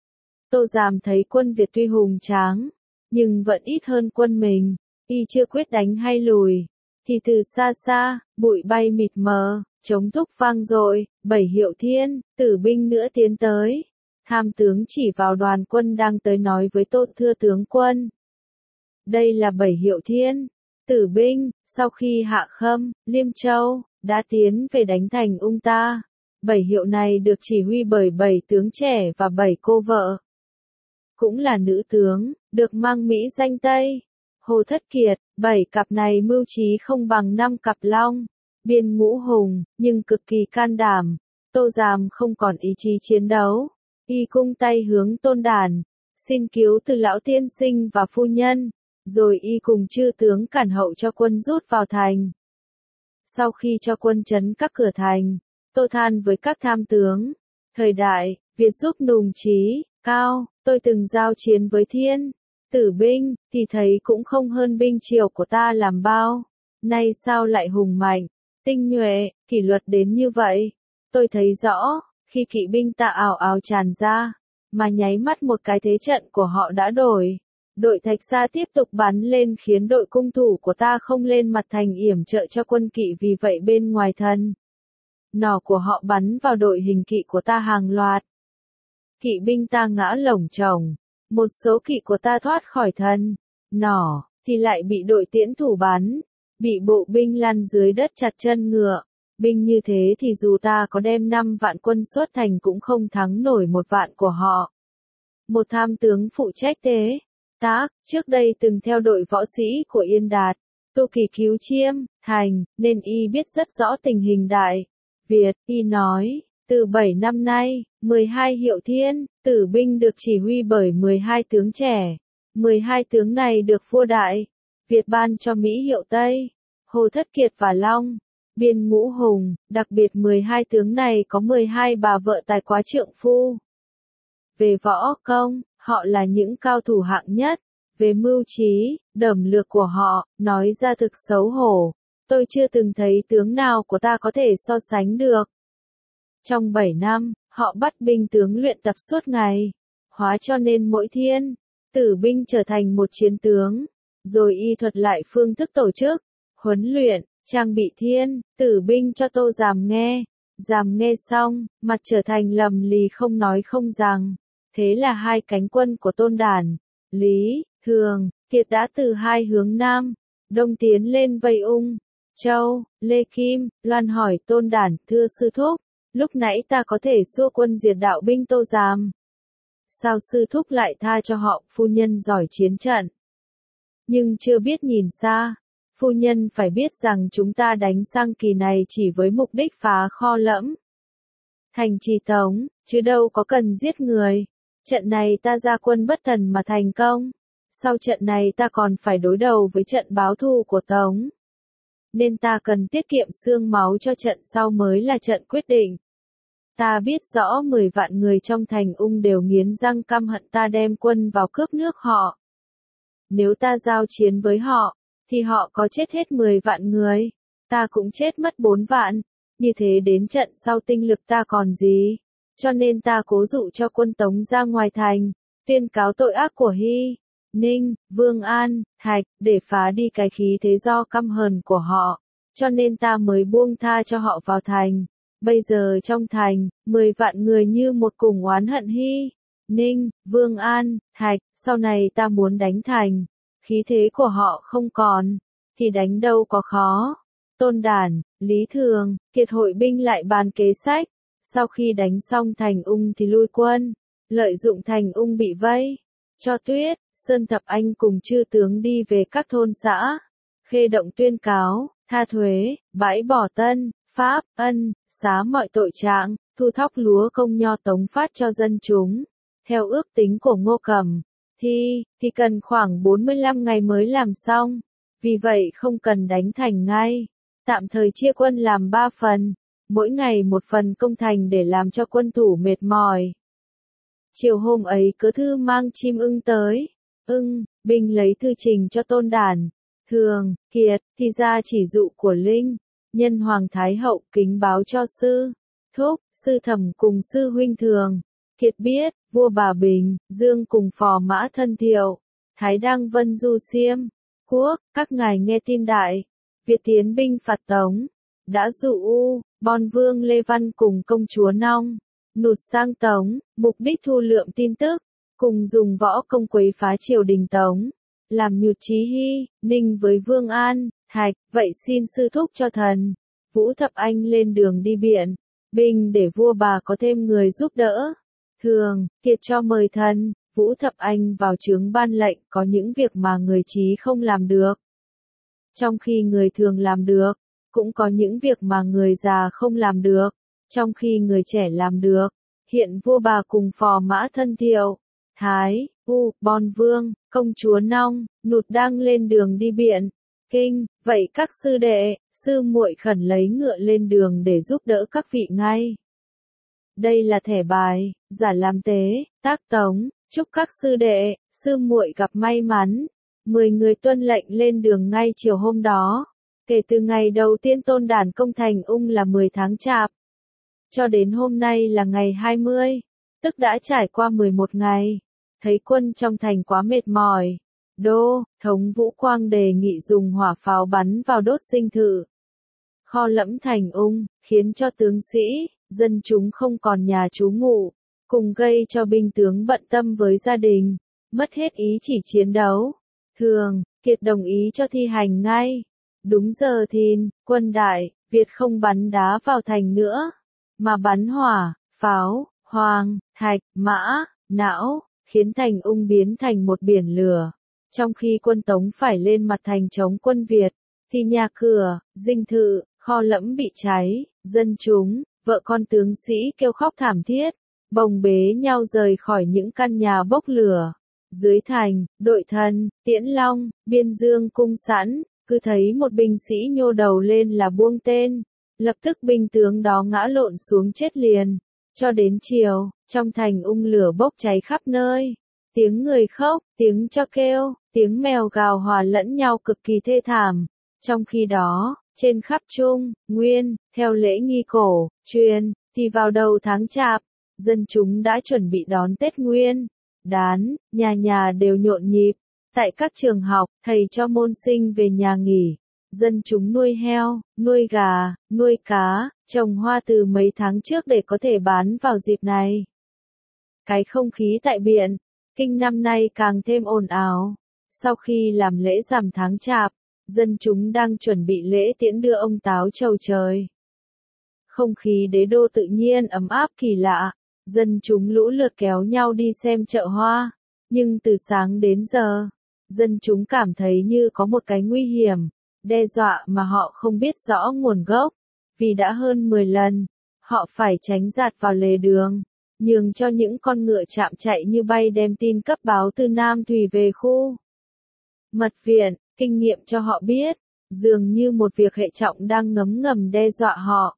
Tô Giám thấy quân Việt tuy hùng tráng, nhưng vẫn ít hơn quân mình, y chưa quyết đánh hay lùi, thì từ xa xa, bụi bay mịt mờ, trống thúc vang dội, bảy hiệu thiên, tử binh nữa tiến tới. Tham tướng chỉ vào đoàn quân đang tới nói với Tô, thưa tướng quân. Đây là bảy hiệu thiên, tử binh, sau khi hạ Khâm, Liêm Châu, đã tiến về đánh thành Ung ta. Bảy hiệu này được chỉ huy bởi bảy tướng trẻ và bảy cô vợ. Cũng là nữ tướng, được mang mỹ danh Tây. Hồ Thất Kiệt, bảy cặp này mưu trí không bằng năm cặp long. Biên ngũ hùng, nhưng cực kỳ can đảm. Tô Giám không còn ý chí chiến đấu. Y cung tay hướng Tôn Đản, xin cứu từ lão tiên sinh và phu nhân. Rồi y cùng chư tướng cản hậu cho quân rút vào thành. Sau khi cho quân trấn các cửa thành, Tô than với các tham tướng, thời đại, Việt giúp nùng trí, cao, tôi từng giao chiến với thiên, tử binh, thì thấy cũng không hơn binh triều của ta làm bao, nay sao lại hùng mạnh, tinh nhuệ, kỷ luật đến như vậy, tôi thấy rõ, khi kỵ binh ta ào ào tràn ra, mà nháy mắt một cái thế trận của họ đã đổi. Đội Thạch Sa tiếp tục bắn lên khiến đội cung thủ của ta không lên mặt thành yểm trợ cho quân kỵ, vì vậy bên ngoài thân nỏ của họ bắn vào đội hình kỵ của ta hàng loạt. Kỵ binh ta ngã lổng chồng, một số kỵ của ta thoát khỏi thân nỏ, thì lại bị đội tiễn thủ bắn, bị bộ binh lăn dưới đất chặt chân ngựa. Binh như thế thì dù ta có đem năm vạn quân xuất thành cũng không thắng nổi một vạn của họ. Một tham tướng phụ trách tế tác, trước đây từng theo đội võ sĩ của Yên Đạt, Tô Kỳ cứu Chiêm Thành, nên y biết rất rõ tình hình đại Việt. Y nói, từ bảy năm nay, mười hai hiệu thiên, tử binh được chỉ huy bởi mười hai tướng trẻ. mười hai tướng này được vua đại Việt ban cho Mỹ hiệu Tây, Hồ Thất Kiệt và Long, Biên ngũ hùng, đặc biệt mười hai tướng này có mười hai bà vợ tài quá trượng phu. Về võ công, họ là những cao thủ hạng nhất. Về mưu trí, đẩm lược của họ, nói ra thực xấu hổ. Tôi chưa từng thấy tướng nào của ta có thể so sánh được. Trong bảy năm, Họ bắt binh tướng luyện tập suốt ngày, hóa cho nên mỗi thiên, tử binh trở thành một chiến tướng, rồi y thuật lại phương thức tổ chức, huấn luyện, trang bị thiên, tử binh cho Tô Giàm nghe. Giàm nghe xong, mặt trở thành lầm lì không nói không rằng. Thế là hai cánh quân của Tôn Đản, Lý, Thường, Kiệt đã từ hai hướng Nam, Đông tiến lên vây Ung, Châu, Lê Kim. Loan hỏi Tôn Đản, thưa sư thúc, lúc nãy ta có thể xua quân diệt đạo binh Tô Giàm. Sao sư thúc lại tha cho họ, phu nhân giỏi chiến trận. Nhưng chưa biết nhìn xa, phu nhân phải biết rằng chúng ta đánh sang kỳ này chỉ với mục đích phá kho lẫm thành trì Tống, chứ đâu có cần giết người. Trận này ta ra quân bất thần mà thành công. Sau trận này ta còn phải đối đầu với trận báo thù của Tống. Nên ta cần tiết kiệm xương máu cho trận sau mới là trận quyết định. Ta biết rõ mười vạn người trong thành Ung đều nghiến răng căm hận ta đem quân vào cướp nước họ. Nếu ta giao chiến với họ, thì họ có chết hết mười vạn người, ta cũng chết mất bốn vạn. Như thế đến trận sau tinh lực ta còn gì? Cho nên ta cố dụ cho quân Tống ra ngoài thành, tuyên cáo tội ác của Hy, Ninh, Vương An, Thạch, để phá đi cái khí thế do căm hờn của họ. Cho nên ta mới buông tha cho họ vào thành. Bây giờ trong thành, mười vạn người như một cùng oán hận Hy, Ninh, Vương An, Thạch. Sau này ta muốn đánh thành, khí thế của họ không còn, thì đánh đâu có khó. Tôn Đản, Lý Thường, Kiệt hội binh lại bàn kế sách. Sau khi đánh xong thành Ung thì lui quân, lợi dụng thành Ung bị vây, cho Tuyết, Sơn Thập Anh cùng chư tướng đi về các thôn xã, Khê Động tuyên cáo, tha thuế, bãi bỏ Tân, Pháp, Ân, xá mọi tội trạng, thu thóc lúa công nho Tống phát cho dân chúng. Theo ước tính của Ngô Cẩm, thì, thì cần khoảng bốn mươi lăm ngày mới làm xong, vì vậy không cần đánh thành ngay. Tạm thời chia quân làm ba phần, mỗi ngày một phần công thành để làm cho quân thủ mệt mỏi. Chiều hôm ấy Cớ Thư mang chim ưng tới, ưng, binh lấy thư trình cho Tôn Đản, Thường, Kiệt, thì ra chỉ dụ của Linh, nhân Hoàng Thái Hậu kính báo cho sư, thúc, sư thẩm cùng sư huynh Thường. Kiệt biết, vua Bà Bình, Dương cùng phò mã Thân Thiệu, Thái Đăng Vân Du Xiêm, Quốc, các ngài nghe tin đại, Việt tiến binh phạt Tống, đã dụ U, Bon Vương Lê Văn cùng công chúa Nong, nụt sang Tống, mục đích thu lượm tin tức, cùng dùng võ công quấy phá triều đình Tống, làm nhụt chí Hy, Ninh với Vương An, Thạch. Vậy xin sư thúc cho thần, Vũ Thập Anh lên đường đi biện, binh để vua bà có thêm người giúp đỡ. Thường, Kiệt cho mời thần, Vũ Thập Anh vào trướng ban lệnh, có những việc mà người trí không làm được. Trong khi người thường làm được, cũng có những việc mà người già không làm được, trong khi người trẻ làm được. Hiện vua bà cùng phò mã Thân Thiệu, Thái, U, Bon Vương, công chúa Nong, nụt đang lên đường đi biện, kinh. Vậy các sư đệ, sư muội khẩn lấy ngựa lên đường để giúp đỡ các vị ngay. Đây là thẻ bài, giả làm tế, tác Tống, chúc các sư đệ, sư muội gặp may mắn. Mười người tuân lệnh lên đường ngay chiều hôm đó. Kể từ ngày đầu tiên Tôn Đản công thành Ung là mười tháng Chạp, cho đến hôm nay là ngày hai mươi, tức đã trải qua mười một ngày. Thấy quân trong thành quá mệt mỏi, Đô thống Vũ Quang đề nghị dùng hỏa pháo bắn vào đốt dinh thự, kho lẫm thành Ung, khiến cho tướng sĩ, dân chúng không còn nhà trú ngụ, cùng gây cho binh tướng bận tâm với gia đình, mất hết ý chỉ chiến đấu. Thường, Kiệt đồng ý cho thi hành ngay. Đúng giờ thìn, quân Đại Việt không bắn đá vào thành nữa, mà bắn hỏa, pháo, hoang, thạch, mã, não, khiến thành Ung biến thành một biển lửa. Trong khi quân Tống phải lên mặt thành chống quân Việt, thì nhà cửa, dinh thự, kho lẫm bị cháy, dân chúng, vợ con tướng sĩ kêu khóc thảm thiết, bồng bế nhau rời khỏi những căn nhà bốc lửa. Dưới thành, đội Thần, Tiễn Long, Biên Dương cung sẵn, cứ thấy một binh sĩ nhô đầu lên là buông tên, lập tức binh tướng đó ngã lộn xuống chết liền. Cho đến chiều, trong thành Ung lửa bốc cháy khắp nơi, tiếng người khóc, tiếng cho kêu, tiếng mèo gào hòa lẫn nhau cực kỳ thê thảm. Trong khi đó, trên khắp Trung, Nguyên, theo lễ nghi cổ, truyền, thì vào đầu tháng Chạp, dân chúng đã chuẩn bị đón Tết Nguyên đán, nhà nhà đều nhộn nhịp. Tại các trường học, thầy cho môn sinh về nhà nghỉ. Dân chúng nuôi heo, nuôi gà, nuôi cá, trồng hoa từ mấy tháng trước để có thể bán vào dịp này. Cái không khí tại Biện Kinh năm nay càng thêm ồn ào. Sau khi làm lễ rằm tháng Chạp, dân chúng đang chuẩn bị lễ tiễn đưa ông Táo chầu trời. Không khí đế đô tự nhiên ấm áp kỳ lạ, dân chúng lũ lượt kéo nhau đi xem chợ hoa. Nhưng từ sáng đến giờ, dân chúng cảm thấy như có một cái nguy hiểm, đe dọa mà họ không biết rõ nguồn gốc. Vì đã hơn mười lần, họ phải tránh giạt vào lề đường, nhường cho những con ngựa chạm chạy như bay đem tin cấp báo từ Nam Thùy về khu mật viện. Kinh nghiệm cho họ biết, dường như một việc hệ trọng đang ngấm ngầm đe dọa họ.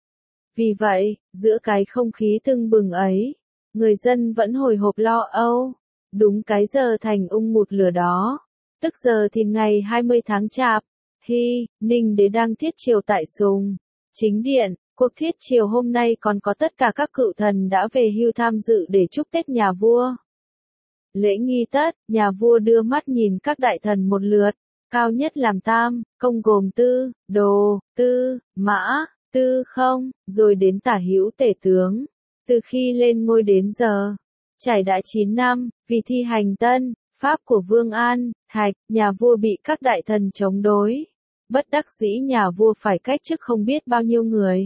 Vì vậy, giữa cái không khí tưng bừng ấy, người dân vẫn hồi hộp lo âu. Đúng cái giờ thành ung ngụt lửa đó, tức giờ thì ngày hai mươi tháng Chạp, Hy, Ninh Đế đang thiết triều tại Sùng Chính Điện. Cuộc thiết triều hôm nay còn có tất cả các cựu thần đã về hưu tham dự để chúc Tết nhà vua. Lễ nghi tất, nhà vua đưa mắt nhìn các đại thần một lượt, cao nhất làm Tam, Công gồm Tư, Đồ, Tư, Mã, Tư Không, rồi đến tả hữu tể tướng. Từ khi lên ngôi đến giờ, trải đã chín năm, vì thi hành tân pháp của Vương An, Thạch, nhà vua bị các đại thần chống đối. Bất đắc dĩ nhà vua phải cách chức không biết bao nhiêu người.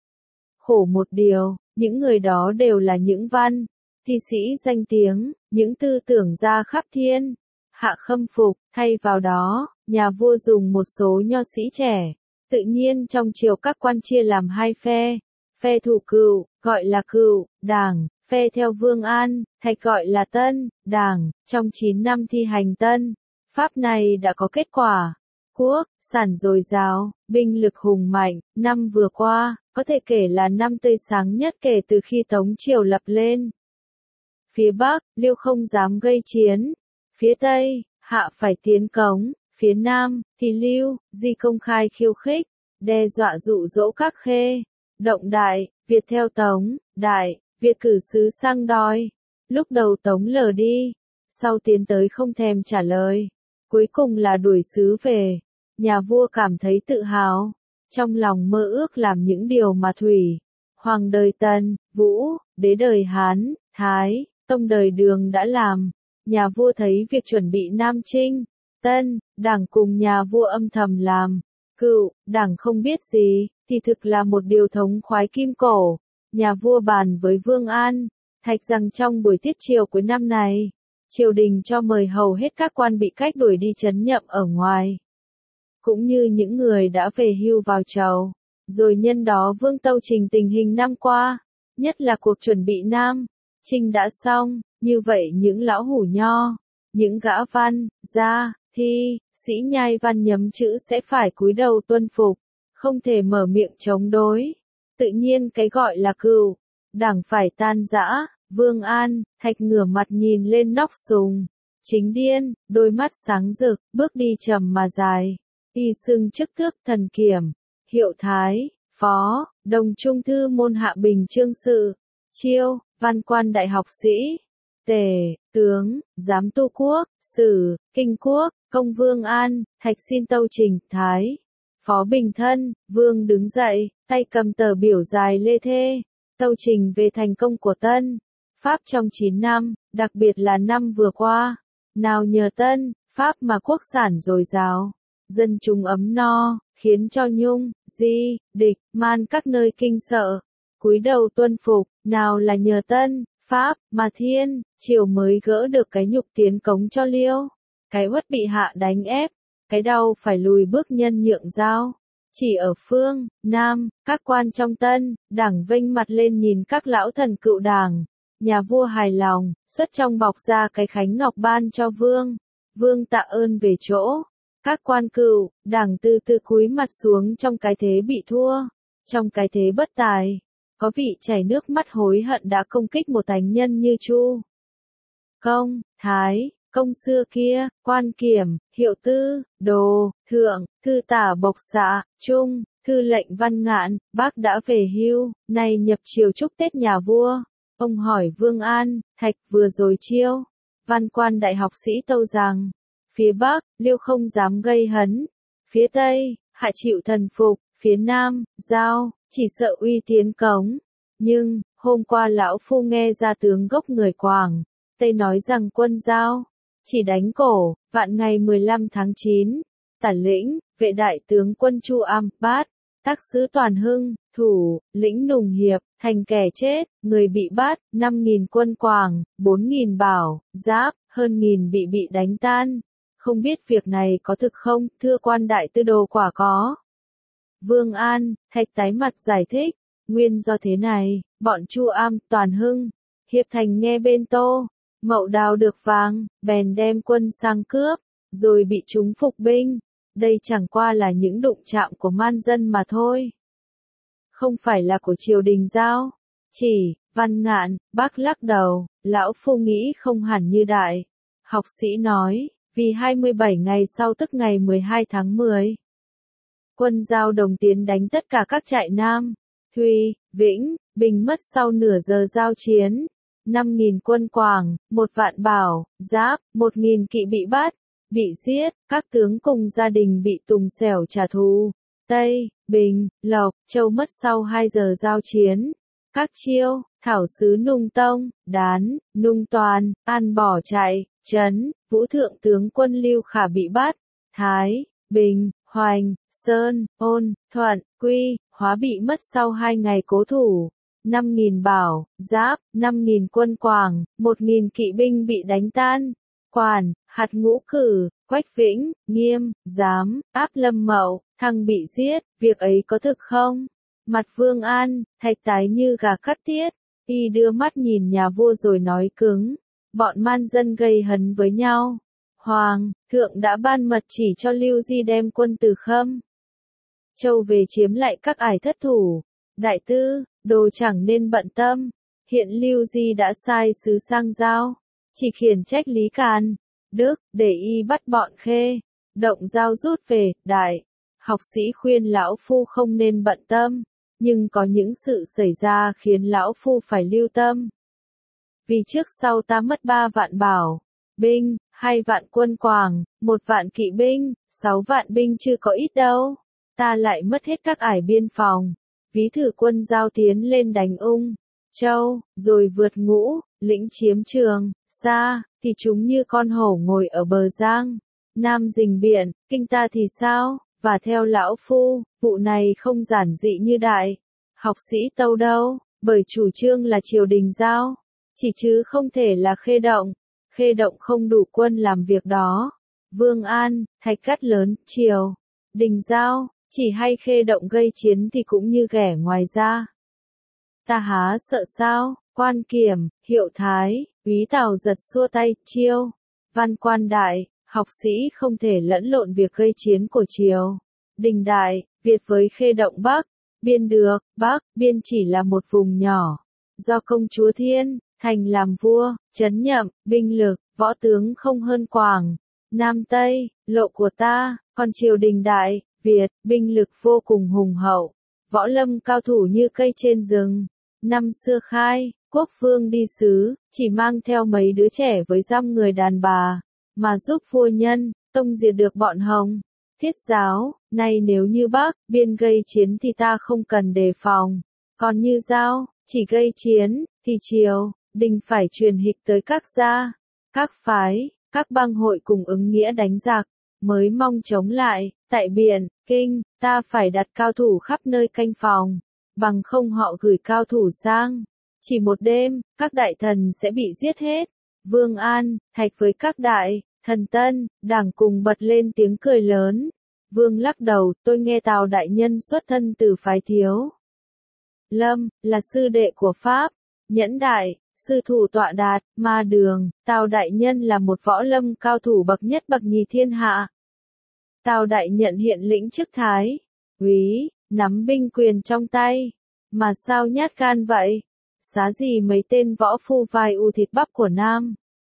Khổ một điều, những người đó đều là những văn, thi sĩ danh tiếng, những tư tưởng gia khắp thiên hạ khâm phục. Thay vào đó, nhà vua dùng một số nho sĩ trẻ. Tự nhiên trong triều các quan chia làm hai phe. Phe thủ cựu, gọi là cựu, đảng, phe theo Vương An, Thạch gọi là tân, đảng. Trong chín năm thi hành tân pháp này đã có kết quả. Quốc sản dồi dào, binh lực hùng mạnh. Năm vừa qua, có thể kể là năm tươi sáng nhất kể từ khi Tống Triều lập lên. Phía Bắc, Liêu không dám gây chiến. Phía Tây, Hạ phải tiến cống. Phía Nam, thì Lưu, Di công khai khiêu khích, đe dọa dụ dỗ các khê. Động Đại, Việt theo Tống, Đại, Việt cử sứ sang đòi. Lúc đầu Tống lờ đi, sau tiến tới không thèm trả lời. Cuối cùng là đuổi sứ về. Nhà vua cảm thấy tự hào, trong lòng mơ ước làm những điều mà Thủy, Hoàng đời Tần, Vũ, Đế đời Hán, Thái, Tông đời Đường đã làm. Nhà vua thấy việc chuẩn bị Nam Chinh, Tân, đảng cùng nhà vua âm thầm làm. Cựu, đảng không biết gì, thì thực là một điều thống khoái kim cổ. Nhà vua bàn với Vương An, Thạch rằng trong buổi tiết triều cuối năm này, triều đình cho mời hầu hết các quan bị cách đuổi đi trấn nhậm ở ngoài, cũng như những người đã về hưu vào chầu. Rồi nhân đó Vương tâu trình tình hình năm qua, nhất là cuộc chuẩn bị Nam Chinh đã xong. Như vậy những lão hủ nho, những gã văn, gia, thi, sĩ nhai văn nhấm chữ sẽ phải cúi đầu tuân phục, không thể mở miệng chống đối. Tự nhiên cái gọi là cựu đảng phải tan rã. Vương An, Thạch ngửa mặt nhìn lên nóc Sùng Chính Điện, đôi mắt sáng rực, bước đi trầm mà dài. Y xưng chức tước thần kiểm, hiệu thái, phó, đồng trung thư môn hạ bình chương sự, chiêu, văn quan đại học sĩ, tể, tướng, giám tu quốc, sử, kinh quốc. Công Vương An, Thạch xin tâu trình, thái, phó bình thân. Vương đứng dậy, tay cầm tờ biểu dài lê thê, tâu trình về thành công của tân pháp trong chín năm, đặc biệt là năm vừa qua. Nào nhờ tân pháp mà quốc sản dồi dào, dân chúng ấm no, khiến cho Nhung, Di, địch, man các nơi kinh sợ, cúi đầu tuân phục. Nào là nhờ tân pháp mà thiên triều mới gỡ được cái nhục tiến cống cho Liêu, cái uất bị hạ đánh ép, cái đau phải lùi bước nhân nhượng giao. Chỉ ở phương Nam, các quan trong tân đảng vênh mặt lên nhìn các lão thần cựu đảng. Nhà vua hài lòng, xuất trong bọc ra cái khánh ngọc ban cho vương. Vương tạ ơn về chỗ. Các quan cựu đảng từ từ cúi mặt xuống trong cái thế bị thua, trong cái thế bất tài. Có vị chảy nước mắt hối hận đã công kích một thánh nhân như Chu Công, Thái, Công xưa kia, quan kiểm, hiệu tư, đồ, thượng, thư tả bộc xạ, trung, thư lệnh văn ngạn. Bác đã về hưu, nay nhập triều chúc Tết nhà vua. Ông hỏi Vương An, Thạch vừa rồi chiêu. Văn quan đại học sĩ tâu rằng, phía Bắc, Liêu không dám gây hấn. Phía Tây, Hạ chịu thần phục. Phía Nam, Giao, chỉ sợ uy tiến cống. Nhưng, hôm qua lão phu nghe ra tướng gốc người Quảng, Tây nói rằng quân Giao chỉ đánh cổ. Vạn ngày mười lăm tháng chín, Tản lĩnh, vệ đại tướng quân Chu Am Bát, tác sứ Toàn Hưng, thủ, lĩnh Nùng Hiệp, thành kẻ chết, người bị bắt, năm nghìn quân Quảng, bốn nghìn Bảo, Giáp, hơn nghìn bị bị đánh tan. Không biết việc này có thực không, thưa quan đại tư đồ quả có. Vương An, Thạch tái mặt giải thích, nguyên do thế này, bọn Chu Am, Toàn Hưng, Hiệp thành nghe bên Tô Mậu đào được vàng, bèn đem quân sang cướp, rồi bị chúng phục binh. Đây chẳng qua là những đụng chạm của man dân mà thôi. Không phải là của triều đình Giao. Chỉ, Văn Ngạn, bác lắc đầu, lão phu nghĩ không hẳn như đại học sĩ nói, vì hai mươi bảy ngày sau tức ngày mười hai tháng mười. Quân Giao đồng tiến đánh tất cả các trại Nam, Thùy, Vĩnh, Bình mất sau nửa giờ giao chiến. năm nghìn quân Quảng, một vạn Bảo, Giáp, một nghìn kỵ bị bắt, bị giết, các tướng cùng gia đình bị Tùng Xẻo trả thù. Tây, Bình, Lộc, Châu mất sau hai giờ giao chiến. Các chiêu, Thảo sứ Nung Tông, Đán, Nung Toàn, An bỏ chạy, Trấn, Vũ thượng tướng quân Lưu Khả bị bắt. Thái, Bình, Hoành, Sơn, Ôn, Thuận, Quy, Hóa bị mất sau hai ngày cố thủ. năm nghìn Bảo, Giáp, năm nghìn quân Quảng, một nghìn kỵ binh bị đánh tan. Quản, Hạt Ngũ Cử, Quách Vĩnh, Nghiêm, Giám, Áp Lâm Mậu, Thăng bị giết, việc ấy có thực không? Mặt Vương An, Thạch tái như gà cắt tiết, y đưa mắt nhìn nhà vua rồi nói cứng, bọn man dân gây hấn với nhau. Hoàng, thượng đã ban mật chỉ cho Lưu Di đem quân từ Khâm Châu về chiếm lại các ải thất thủ. Đại tư, đồ chẳng nên bận tâm, hiện Lưu Di đã sai sứ sang Giao, chỉ khiển trách Lý Càn, Đức, để y bắt bọn Khê Động Giao rút về. Đại học sĩ khuyên lão phu không nên bận tâm, nhưng có những sự xảy ra khiến lão phu phải lưu tâm. Vì trước sau ta mất ba vạn Bảo binh, hai vạn quân Quảng, một vạn kỵ binh, sáu vạn binh chưa có ít đâu. Ta lại mất hết các ải biên phòng. Ví thử quân Giao tiến lên đánh Ung Châu, rồi vượt Ngũ, lĩnh chiếm Trường Sa, thì chúng như con hổ ngồi ở bờ giang Nam rình biển. Kinh ta thì sao? Và theo lão phu, vụ này không giản dị như đại học sĩ tâu đâu, bởi chủ trương là triều đình Giao, chỉ chứ không thể là Khê Động. Khê Động không đủ quân làm việc đó. Vương An, Thạch cắt lớn, triều đình Giao, chỉ hay Khê Động gây chiến thì cũng như ghẻ ngoài ra. Ta há sợ sao? Quan Kiểm, Hiệu Thái, Úy Tào giật xua tay, chiêu. Văn quan đại, học sĩ không thể lẫn lộn việc gây chiến của triều đình đại Việt với Khê Động Bắc. Biên được, Bắc, biên chỉ là một vùng nhỏ, do công chúa Thiên Thành làm vua, trấn nhậm, binh lực, võ tướng không hơn Quảng, Nam Tây, lộ của ta, còn triều đình đại Việt, binh lực vô cùng hùng hậu, võ lâm cao thủ như cây trên rừng. Năm xưa khai, quốc vương đi sứ, chỉ mang theo mấy đứa trẻ với dăm người đàn bà, mà giúp vua Nhân Tông diệt được bọn Hồng Thiết giáo. Nay nếu như Bắc biên gây chiến thì ta không cần đề phòng, còn như Giao chỉ gây chiến, thì triều đình phải truyền hịch tới các gia, các phái, các bang hội cùng ứng nghĩa đánh giặc, mới mong chống lại. Tại Biện, Kinh, ta phải đặt cao thủ khắp nơi canh phòng, bằng không họ gửi cao thủ sang, chỉ một đêm, các đại thần sẽ bị giết hết. Vương An, Thạch với các đại thần Tân Đảng cùng bật lên tiếng cười lớn. Vương lắc đầu, tôi nghe Tào đại nhân xuất thân từ phái Thiếu Lâm, là sư đệ của Pháp Nhẫn Đại, sư thủ tọa đạt, Ma Đường. Tào đại nhân là một võ lâm cao thủ bậc nhất bậc nhì thiên hạ. Tào đại nhận hiện lĩnh chức thái úy, nắm binh quyền trong tay, mà sao nhát gan vậy? Xá gì mấy tên võ phu vai u thịt bắp của Nam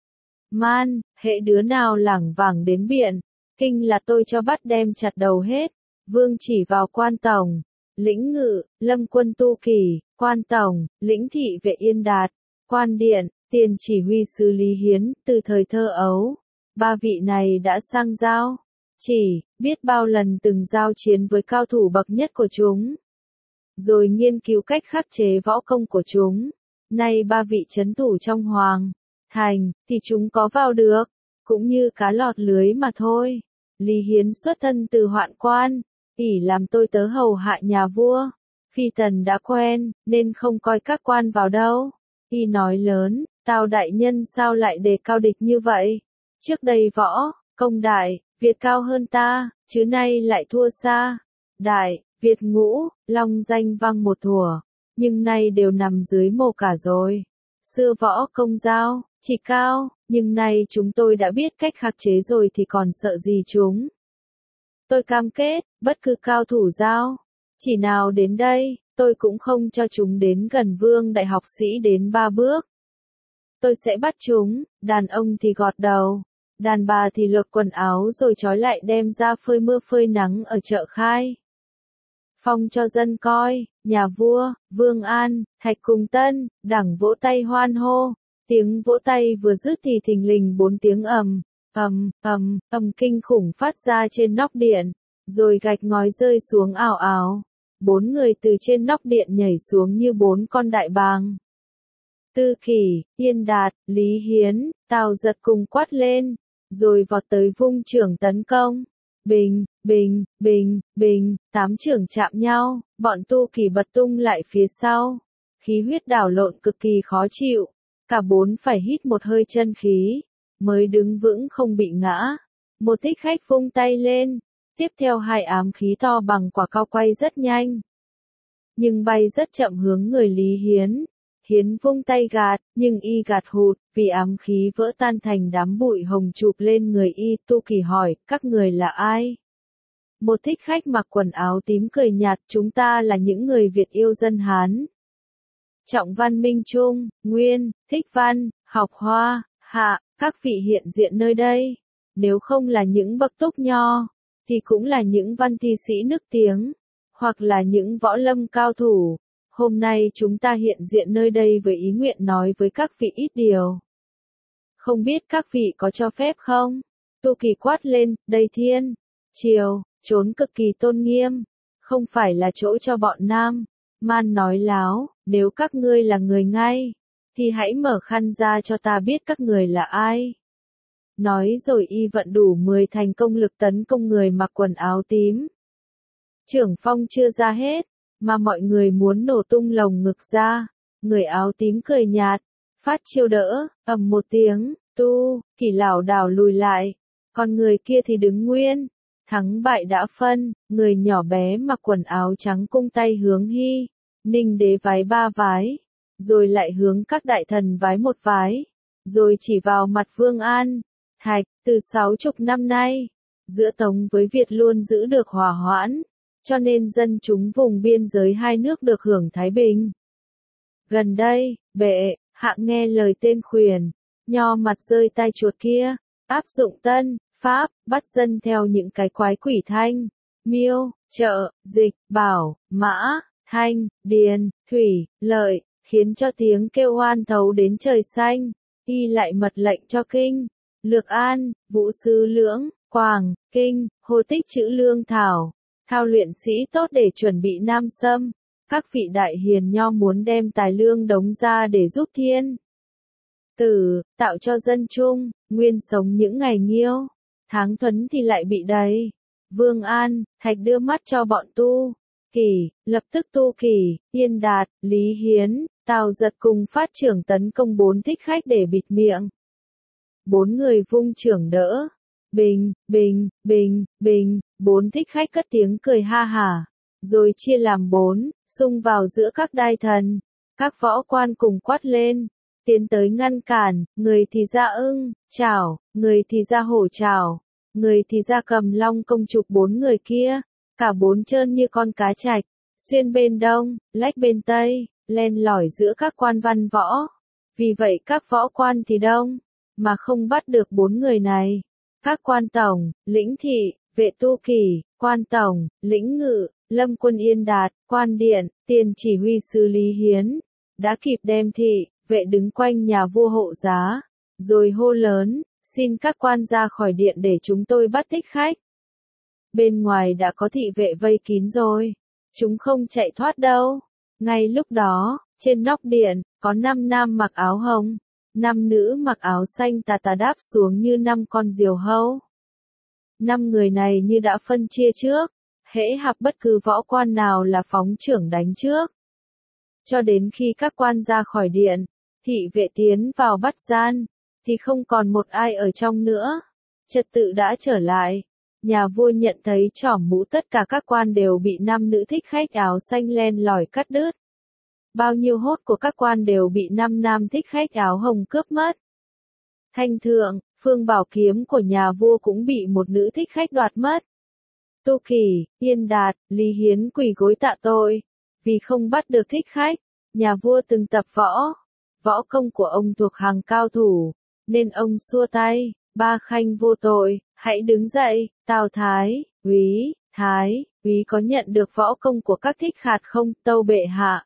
Man, hệ đứa nào lảng vảng đến Biện Kinh là tôi cho bắt đem chặt đầu hết. Vương chỉ vào Quan Tổng, lĩnh Ngự, Lâm quân Tu Kỳ, Quan Tổng, lĩnh thị vệ Yên Đạt, quan điện, tiền chỉ huy sứ Lý Hiến, từ thời thơ ấu, ba vị này đã sang giao, chỉ, biết bao lần từng giao chiến với cao thủ bậc nhất của chúng. Rồi nghiên cứu cách khắc chế võ công của chúng. Nay ba vị trấn thủ trong hoàng thành, thì chúng có vào được, cũng như cá lọt lưới mà thôi. Lý Hiến xuất thân từ hoạn quan, ỷ làm tôi tớ hầu hạ nhà vua. Phi tần đã quen, nên không coi các quan vào đâu. Y nói lớn, Tào đại nhân sao lại đề cao địch như vậy? Trước đây võ, công đại, Việt cao hơn ta, chứ nay lại thua xa. Đại, Việt ngũ, long danh vang một thuở, nhưng nay đều nằm dưới mồ cả rồi. Xưa võ công giao, chỉ cao, nhưng nay chúng tôi đã biết cách khắc chế rồi thì còn sợ gì chúng. Tôi cam kết, bất cứ cao thủ giao, chỉ nào đến đây, tôi cũng không cho chúng đến gần vương đại học sĩ đến ba bước. Tôi sẽ bắt chúng, đàn ông thì gọt đầu, đàn bà thì lột quần áo rồi trói lại đem ra phơi mưa phơi nắng ở chợ khai. Phong cho dân coi, nhà vua, Vương An, Thạch Cùng Tân, đẳng vỗ tay hoan hô. Tiếng vỗ tay vừa dứt thì thình lình bốn tiếng ầm, ầm, ầm, ầm kinh khủng phát ra trên nóc điện, rồi gạch ngói rơi xuống ào ào. Bốn người từ trên nóc điện nhảy xuống như bốn con đại bàng. Tư Kỷ, Yên Đạt, Lý Hiến, Tào Giật cùng quát lên, rồi vọt tới vung chưởng tấn công. Bình, bình, bình, bình, tám chưởng chạm nhau, bọn Tu Kỷ bật tung lại phía sau. Khí huyết đảo lộn cực kỳ khó chịu, cả bốn phải hít một hơi chân khí, mới đứng vững không bị ngã. Một thích khách vung tay lên, tiếp theo hai ám khí to bằng quả cao quay rất nhanh, nhưng bay rất chậm hướng người Lý Hiến. Hiến vung tay gạt, nhưng y gạt hụt, vì ám khí vỡ tan thành đám bụi hồng chụp lên người y. Tu Kỷ hỏi, các người là ai? Một thích khách mặc quần áo tím cười nhạt, chúng ta là những người Việt yêu dân Hán. Trọng Văn Minh Trung, Nguyên, Thích Văn, Học Hoa, Hạ, các vị hiện diện nơi đây. Nếu không là những bậc túc nho, thì cũng là những văn thi sĩ nức tiếng, hoặc là những võ lâm cao thủ. Hôm nay chúng ta hiện diện nơi đây với ý nguyện nói với các vị ít điều. Không biết các vị có cho phép không? Tu Kỷ quát lên, đây thiên, triều, trốn cực kỳ tôn nghiêm, không phải là chỗ cho bọn nam man nói láo. Nếu các ngươi là người ngay, thì hãy mở khăn ra cho ta biết các người là ai. Nói rồi y vận đủ mười thành công lực tấn công người mặc quần áo tím. Chưởng phong chưa ra hết, mà mọi người muốn nổ tung lồng ngực ra. Người áo tím cười nhạt, phát chiêu đỡ, ầm một tiếng, Tu Kỷ lảo đảo lùi lại, còn người kia thì đứng nguyên. Thắng bại đã phân, người nhỏ bé mặc quần áo trắng cung tay hướng Hy Ninh đế vái ba vái, rồi lại hướng các đại thần vái một vái, rồi chỉ vào mặt Vương An, Thạch. Từ sáu chục năm nay, giữa Tống với Việt luôn giữ được hòa hoãn, cho nên dân chúng vùng biên giới hai nước được hưởng thái bình. Gần đây, bệ hạ nghe lời tên khuyển nho mặt rơi tai chuột kia, áp dụng tân pháp, bắt dân theo những cái quái quỷ thanh, miêu, trợ, dịch, bảo, mã, thanh, điền, thủy, lợi, khiến cho tiếng kêu oan thấu đến trời xanh. Y lại mật lệnh cho Kinh, Lược An, Vũ Sứ Lưỡng, Quảng, Kinh, Hồ tích trữ lương thảo, thao luyện sĩ tốt để chuẩn bị nam xâm. Các vị đại hiền nho muốn đem tài lương đống ra để giúp thiên tử, tạo cho dân chung, nguyên sống những ngày nghiêu, tháng thuấn thì lại bị đầy. Vương An, Thạch đưa mắt cho bọn Tu Kỷ, lập tức Tu Kỷ, Yên Đạt, Lý Hiến, Tào Giật cùng phát chưởng tấn công bốn thích khách để bịt miệng. Bốn người vung chưởng đỡ. Bình, bình, bình, bình, bốn thích khách cất tiếng cười ha hả, rồi chia làm bốn, xung vào giữa các đai thần. Các võ quan cùng quát lên, tiến tới ngăn cản, người thì ra ưng, chảo, người thì ra hổ chảo, người thì ra cầm long công chụp bốn người kia, cả bốn trơn như con cá trạch, xuyên bên đông, lách bên tây, len lỏi giữa các quan văn võ. Vì vậy các võ quan thì đông, mà không bắt được bốn người này. Các quan tổng, lĩnh thị, vệ Tu Kỷ, quan tổng, lĩnh ngự, lâm quân Yên Đạt, quan điện, tiền chỉ huy sứ Lý Hiến, đã kịp đem thị, vệ đứng quanh nhà vua hộ giá, rồi hô lớn, xin các quan ra khỏi điện để chúng tôi bắt thích khách. Bên ngoài đã có thị vệ vây kín rồi, chúng không chạy thoát đâu. Ngay lúc đó, trên nóc điện, có năm nam mặc áo hồng, năm nữ mặc áo xanh tà tà đáp xuống như năm con diều hâu. Năm người này như đã phân chia trước, hễ hạp bất cứ võ quan nào là phóng chưởng đánh trước. Cho đến khi các quan ra khỏi điện, thị vệ tiến vào bắt gian, thì không còn một ai ở trong nữa. Trật tự đã trở lại. Nhà vua nhận thấy chỏm mũ tất cả các quan đều bị năm nữ thích khách áo xanh len lỏi cắt đứt. Bao nhiêu hốt của các quan đều bị năm nam thích khách áo hồng cướp mất. Thanh thượng, phương bảo kiếm của nhà vua cũng bị một nữ thích khách đoạt mất. Tu Kỳ, Yên Đạt, Lý Hiến quỳ gối tạ tội, vì không bắt được thích khách. Nhà vua từng tập võ, võ công của ông thuộc hàng cao thủ, nên ông xua tay, Ba Khanh vô tội, hãy đứng dậy. Tào Thái, úy, Thái, úy có nhận được võ công của các thích khạt không, tâu bệ hạ?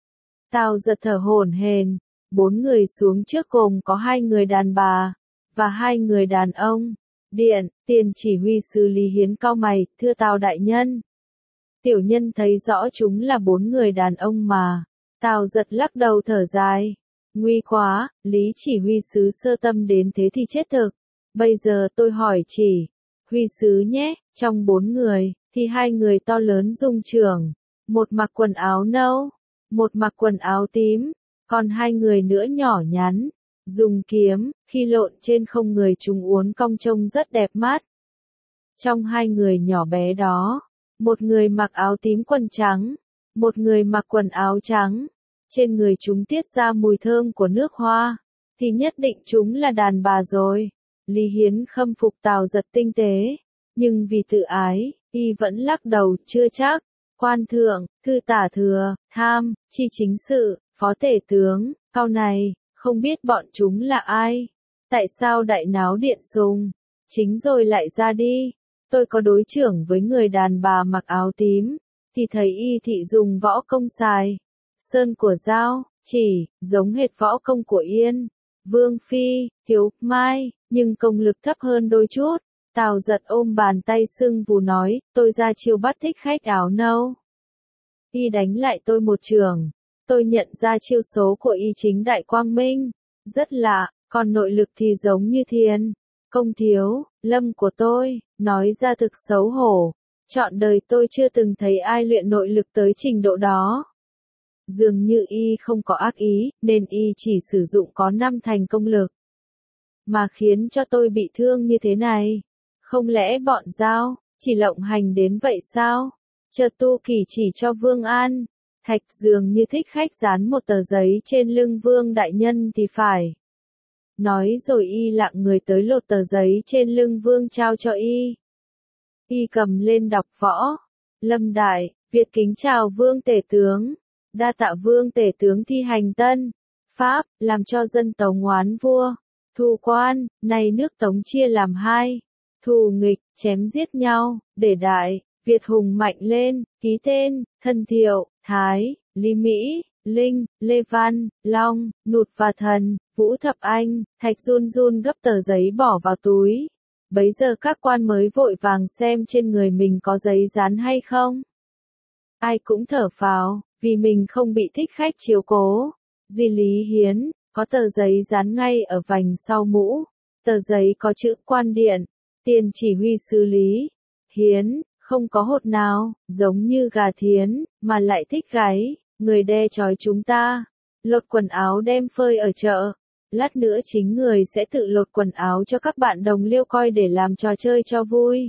Tào Giật thở hổn hển, bốn người xuống trước gồm có hai người đàn bà, và hai người đàn ông. Điện, tiền chỉ huy sứ Lý Hiến cau mày, thưa Tào đại nhân. Tiểu nhân thấy rõ chúng là bốn người đàn ông mà. Tào Giật lắc đầu thở dài. Nguy quá, Lý chỉ huy sứ sơ tâm đến thế thì chết thực. Bây giờ tôi hỏi chỉ huy sứ nhé, trong bốn người, thì hai người to lớn dung trưởng, một mặc quần áo nâu, một mặc quần áo tím, còn hai người nữa nhỏ nhắn, dùng kiếm, khi lộn trên không người chúng uốn cong trông rất đẹp mắt. Trong hai người nhỏ bé đó, một người mặc áo tím quần trắng, một người mặc quần áo trắng, trên người chúng tiết ra mùi thơm của nước hoa, thì nhất định chúng là đàn bà rồi. Lý Hiến khâm phục Tào Giật tinh tế, nhưng vì tự ái, y vẫn lắc đầu, chưa chắc. Quan thượng, thư tả thừa, tham, chi chính sự, phó tể tướng, cao này, không biết bọn chúng là ai? Tại sao đại náo điện sùng? Chính rồi lại ra đi. Tôi có đối chưởng với người đàn bà mặc áo tím, thì thấy y thị dùng võ công xài sơn của dao, chỉ, giống hệt võ công của Yên, Vương Phi, Thiếu Mai, nhưng công lực thấp hơn đôi chút. Tào Giật ôm bàn tay sưng vù nói, tôi ra chiêu bắt thích khách áo nâu. Y đánh lại tôi một trường. Tôi nhận ra chiêu số của y chính đại quang minh. Rất lạ, còn nội lực thì giống như thiên. Công thiếu, lâm của tôi, nói ra thực xấu hổ. Trọn đời tôi chưa từng thấy ai luyện nội lực tới trình độ đó. Dường như y không có ác ý, nên y chỉ sử dụng có năm thành công lực. Mà khiến cho tôi bị thương như thế này. Không lẽ bọn Giao, chỉ lộng hành đến vậy sao? Chợt Tu Kỳ chỉ cho Vương An. Thạch dường như thích khách dán một tờ giấy trên lưng Vương đại nhân thì phải. Nói rồi y lặng người tới lột tờ giấy trên lưng Vương trao cho y. Y cầm lên đọc võ. Lâm Đại, Việt kính chào Vương tể tướng. Đa tạ Vương tể tướng thi hành tân pháp, làm cho dân Tống oán vua. Thù quan, này nước Tống chia làm hai. Thù nghịch, chém giết nhau, để đại, Việt hùng mạnh lên, ký tên, Thân Thiệu, Thái, Lý Mỹ, Linh, Lê Văn, Long, Nụt và Thần, Vũ Thập Anh. Thạch run run gấp tờ giấy bỏ vào túi. Bấy giờ các quan mới vội vàng xem trên người mình có giấy dán hay không. Ai cũng thở phào, vì mình không bị thích khách chiếu cố. Duy Lý Hiến, có tờ giấy dán ngay ở vành sau mũ. Tờ giấy có chữ quan điện, tiền chỉ huy sứ Lý Hiến, không có hột nào, giống như gà thiến, mà lại thích gáy, người đe trói chúng ta. Lột quần áo đem phơi ở chợ. Lát nữa chính người sẽ tự lột quần áo cho các bạn đồng liêu coi để làm trò chơi cho vui.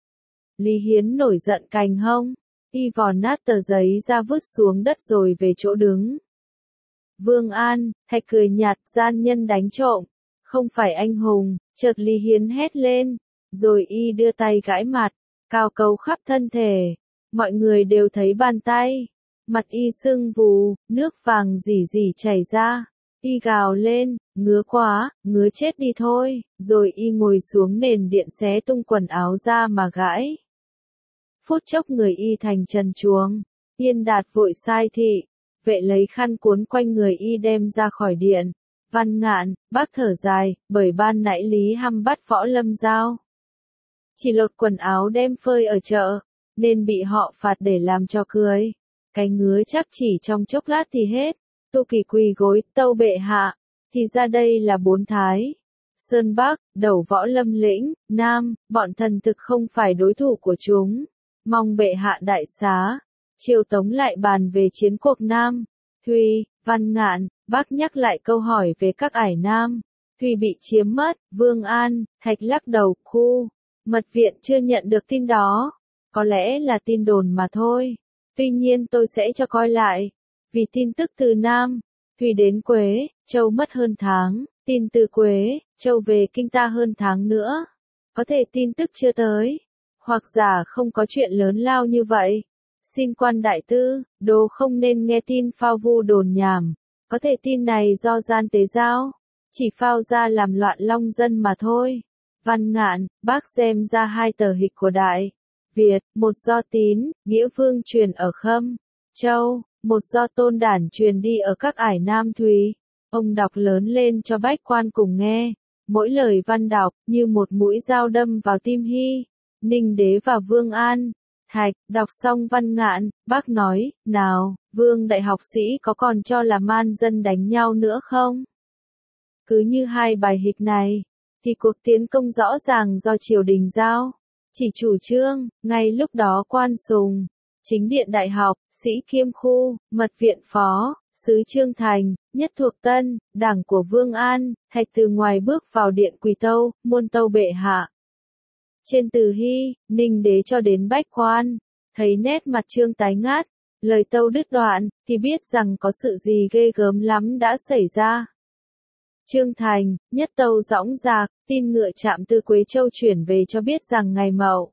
Lý Hiến nổi giận cành hông, y vò nát tờ giấy ra vứt xuống đất rồi về chỗ đứng. Vương An, Thạch cười nhạt, gian nhân đánh trộm, không phải anh hùng. Chợt Lý Hiến hét lên, rồi y đưa tay gãi mặt, cào cấu khắp thân thể. Mọi người đều thấy bàn tay, mặt y sưng vù, nước vàng rỉ rỉ chảy ra. Y gào lên, ngứa quá, ngứa chết đi thôi, rồi y ngồi xuống nền điện xé tung quần áo ra mà gãi. Phút chốc người y thành trần truồng. Yên Đạt vội sai thị vệ lấy khăn cuốn quanh người y đem ra khỏi điện. Văn Ngạn, bác thở dài, bởi ban nãy Lý Hăm bắt Võ Lâm giao. Chỉ lột quần áo đem phơi ở chợ, nên bị họ phạt để làm cho cười. Cái ngứa chắc chỉ trong chốc lát thì hết. Tô Kỳ quỳ gối, tâu bệ hạ, thì ra đây là bốn thái. Sơn Bắc, đầu Võ Lâm lĩnh, Nam, bọn thần thực không phải đối thủ của chúng. Mong bệ hạ đại xá. Triều Tống lại bàn về chiến cuộc Nam. Thùy, Văn Ngạn, bác nhắc lại câu hỏi về các ải Nam. Thùy bị chiếm mất, Vương An, Thạch lắc đầu, khu. Mật viện chưa nhận được tin đó. Có lẽ là tin đồn mà thôi. Tuy nhiên tôi sẽ cho coi lại. Vì tin tức từ Nam, Thùy đến Quế, Châu mất hơn tháng. Tin từ Quế, Châu về Kinh ta hơn tháng nữa. Có thể tin tức chưa tới. Hoặc giả không có chuyện lớn lao như vậy. Xin quan đại tư, đồ không nên nghe tin phao vu đồn nhảm. Có thể tin này do gian tế giao. Chỉ phao ra làm loạn long dân mà thôi. Văn Ngạn, bác xem ra hai tờ hịch của Đại Việt, một do Tín, Nghĩa Vương truyền ở Khâm Châu, một do Tôn Đản truyền đi ở các ải Nam Thùy. Ông đọc lớn lên cho bách quan cùng nghe. Mỗi lời văn đọc, như một mũi dao đâm vào tim Hy, Ninh Đế và Vương An. Thạch, đọc xong Văn Ngạn, bác nói, nào, Vương đại học sĩ có còn cho là man dân đánh nhau nữa không? Cứ như hai bài hịch này, thì cuộc tiến công rõ ràng do triều đình giao. Chỉ chủ trương, ngay lúc đó Quan Sùng, Chính điện đại học, Sĩ Kiêm Khu, Mật viện Phó, Sứ Trương Thành, Nhất thuộc Tân, đảng của Vương An, Thạch từ ngoài bước vào điện quỳ tâu, muôn tâu bệ hạ. Trên từ Hy, Ninh Đế cho đến bách quan, thấy nét mặt Trương tái ngát, lời tâu đứt đoạn, thì biết rằng có sự gì ghê gớm lắm đã xảy ra. Trương Thành, Nhất tâu dõng dạc, tin ngựa chạm từ Quế Châu chuyển về cho biết rằng ngày Mậu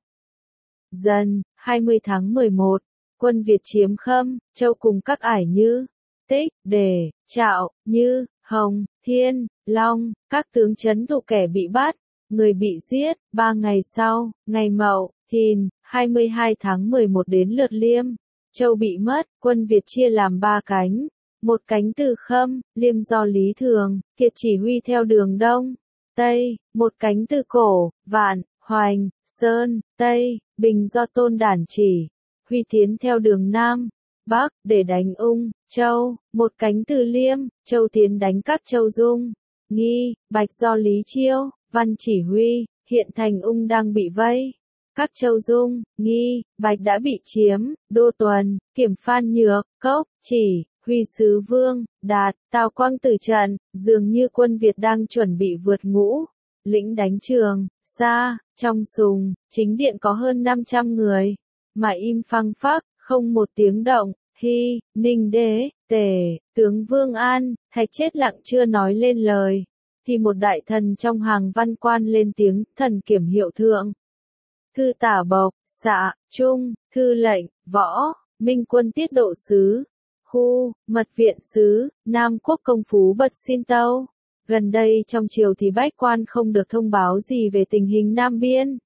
Dần, hai mươi tháng mười một, quân Việt chiếm Khâm Châu cùng các ải như Tích, Đề, Trạo, Như, Hồng, Thiên, Long, các tướng trấn thủ kẻ bị bắt, người bị giết. Ba ngày sau, ngày Mậu Thìn, hai mươi hai tháng mười một đến lượt Liêm Châu bị mất, quân Việt chia làm ba cánh. Một cánh từ Khâm, Liêm do Lý Thường, Kiệt chỉ huy theo đường Đông, Tây, một cánh từ Cổ, Vạn, Hoành, Sơn, Tây, Bình do Tôn Đản chỉ, huy tiến theo đường Nam, Bắc, để đánh Ung, Châu, một cánh từ Liêm, Châu tiến đánh các châu Dung, Nghi, Bạch do Lý Chiêu, Văn chỉ huy, hiện thành Ung đang bị vây. Các châu Dung, Nghi, Bạch đã bị chiếm, Đô Tuần, Kiểm Phan Nhược, Cốc, Chỉ, Huy Sứ Vương, Đạt, Tào Quang tử trận, dường như quân Việt đang chuẩn bị vượt ngũ, lĩnh đánh Trường Sa. Trong Sùng, Chính điện có hơn năm trăm người, mà im phăng phắc, không một tiếng động. Hy, Ninh Đế, Tề, tướng Vương An, Thạch chết lặng chưa nói lên lời, thì một đại thần trong hàng văn quan lên tiếng, thần kiểm hiệu thượng. Thư tả bộc, xạ, trung, thư lệnh, võ, minh quân tiết độ sứ, khu, mật viện sứ, Nam quốc công phú bật xin tâu. Gần đây trong triều thì bách quan không được thông báo gì về tình hình Nam Biên.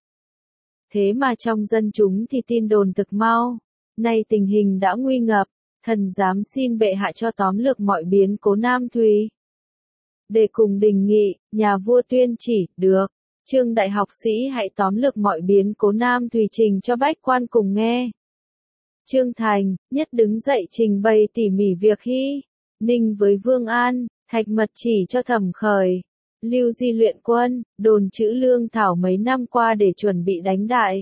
Thế mà trong dân chúng thì tin đồn thực mau. Nay tình hình đã nguy ngập, thần dám xin bệ hạ cho tóm lược mọi biến cố Nam Thùy. Để cùng đình nghị, nhà vua tuyên chỉ, được. Trương đại học sĩ hãy tóm lược mọi biến cố Nam Thùy trình cho bách quan cùng nghe. Trương Thành, Nhất đứng dậy trình bày tỉ mỉ việc Hy, Ninh với Vương An, Thạch mật chỉ cho Thẩm Khởi, Lưu Di luyện quân, đồn trữ lương thảo mấy năm qua để chuẩn bị đánh Đại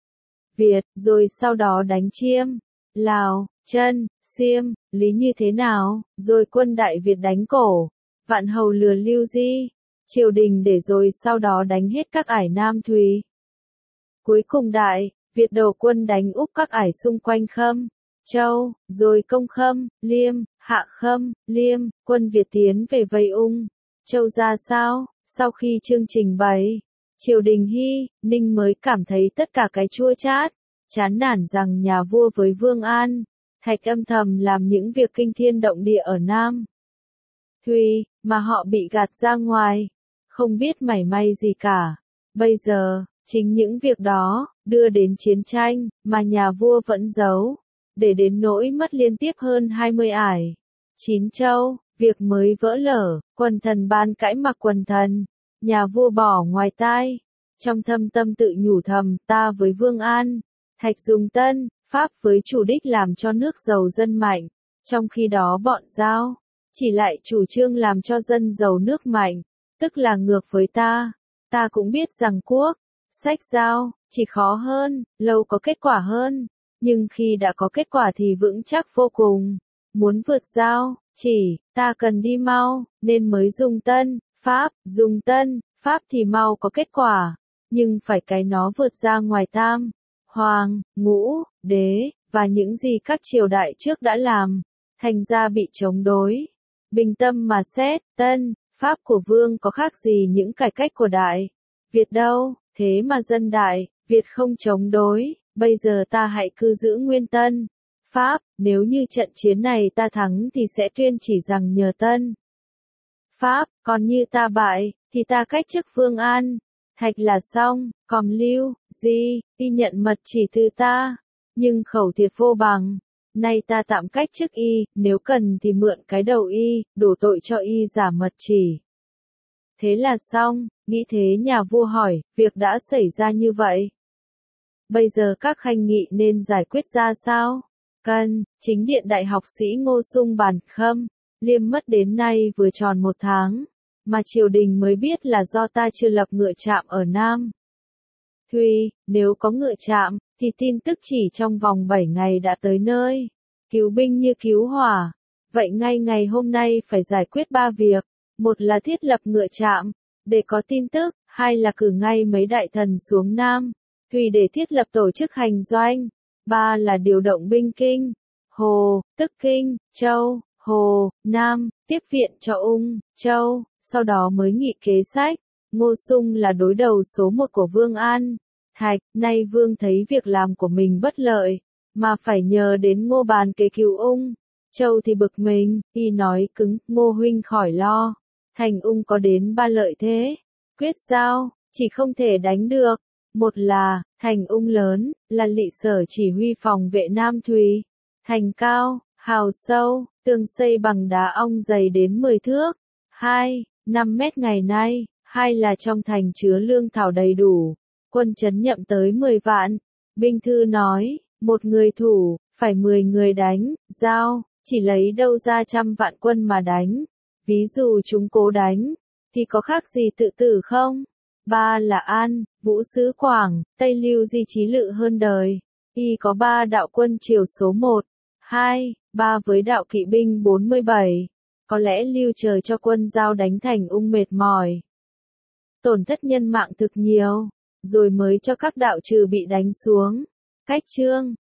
Việt, rồi sau đó đánh Chiêm, Lào, Chân, Xiêm, Lý như thế nào, rồi quân Đại Việt đánh Cổ, Vạn Hầu lừa Lưu Di, triều đình để rồi sau đó đánh hết các ải Nam Thùy. Cuối cùng Đại Việt đầu quân đánh úp các ải xung quanh Khâm Châu, rồi công Khâm, Liêm, hạ Khâm, Liêm, quân Việt tiến về vây Ung Châu ra sao. Sau khi chương trình bày, triều đình Hy, Ninh mới cảm thấy tất cả cái chua chát, chán nản rằng nhà vua với Vương An, Thạch âm thầm làm những việc kinh thiên động địa ở Nam Thùy, mà họ bị gạt ra ngoài, không biết mảy may gì cả. Bây giờ, chính những việc đó, đưa đến chiến tranh, mà nhà vua vẫn giấu. để đến nỗi mất liên tiếp hơn hai mươi ải. Chín châu, việc mới vỡ lở, quần thần ban cãi mặc quần thần, nhà vua bỏ ngoài tai. Trong thâm tâm tự nhủ thầm, ta với Vương An, Thạch dùng Tân, Pháp với chủ đích làm cho nước giàu dân mạnh, trong khi đó bọn Giao chỉ lại chủ trương làm cho dân giàu nước mạnh, tức là ngược với ta. Ta cũng biết rằng quốc, sách Giao chỉ khó hơn, lâu có kết quả hơn, nhưng khi đã có kết quả thì vững chắc vô cùng. Muốn vượt Giao, chỉ, ta cần đi mau, nên mới dùng Tân, Pháp, dùng Tân, Pháp thì mau có kết quả, nhưng phải cái nó vượt ra ngoài Tam, Hoàng, Ngũ, Đế, và những gì các triều đại trước đã làm, thành ra bị chống đối. Bình tâm mà xét, Tân, Pháp của Vương có khác gì những cải cách của Đại Việt đâu, thế mà dân Đại Việt không chống đối, bây giờ ta hãy cứ giữ nguyên Tân, Pháp, nếu như trận chiến này ta thắng thì sẽ tuyên chỉ rằng nhờ Tân, Pháp, còn như ta bại, thì ta cách chức Vương An, Thạch là xong, còn Lưu, Di, y nhận mật chỉ từ ta, nhưng khẩu thiệt vô bằng. Nay ta tạm cách chức y, nếu cần thì mượn cái đầu y, đổ tội cho y giả mật chỉ. Thế là xong, nghĩ thế nhà vua hỏi, việc đã xảy ra như vậy. Bây giờ các khanh nghị nên giải quyết ra sao? Cần, chính điện đại học sĩ Ngô Sung bàn khâm, liêm mất đến nay vừa tròn một tháng, mà triều đình mới biết là do ta chưa lập ngựa trạm ở Nam Thùy, nếu có ngựa trạm, thì tin tức chỉ trong vòng bảy ngày đã tới nơi. Cứu binh như cứu hỏa. Vậy ngay ngày hôm nay phải giải quyết ba việc. Một là thiết lập ngựa trạm, để có tin tức. Hai là cử ngay mấy đại thần xuống Nam Thùy để thiết lập tổ chức hành doanh. Ba là điều động binh Kinh, Hồ, tức Kinh, Châu, Hồ, Nam, tiếp viện cho Ung, Châu, sau đó mới nghị kế sách. Ngô Sung là đối đầu số một của Vương An, Thạch, nay Vương thấy việc làm của mình bất lợi, mà phải nhờ đến Ngô bàn kế cứu Ung, Châu thì bực mình, y nói cứng, Ngô huynh khỏi lo, thành Ung có đến ba lợi thế, quyết giao, chỉ không thể đánh được, một là, thành Ung lớn, là lỵ sở chỉ huy phòng vệ Nam Thùy, thành cao, hào sâu, tường xây bằng đá ong dày đến mười thước, hai, năm mét ngày nay. Hai là trong thành chứa lương thảo đầy đủ, quân trấn nhậm tới mười vạn. Binh thư nói, một người thủ, phải mười người đánh, Giao, chỉ lấy đâu ra trăm vạn quân mà đánh. Ví dụ chúng cố đánh, thì có khác gì tự tử không? Ba là An, Vũ Sứ Quảng, Tây Lưu Di trí lự hơn đời. Y có ba đạo quân triều số một, hai, ba với đạo kỵ binh bốn mươi bảy. Có lẽ Lưu chờ cho quân Giao đánh thành Ung mệt mỏi, tổn thất nhân mạng thực nhiều, rồi mới cho các đạo trừ bị đánh xuống. Cách chương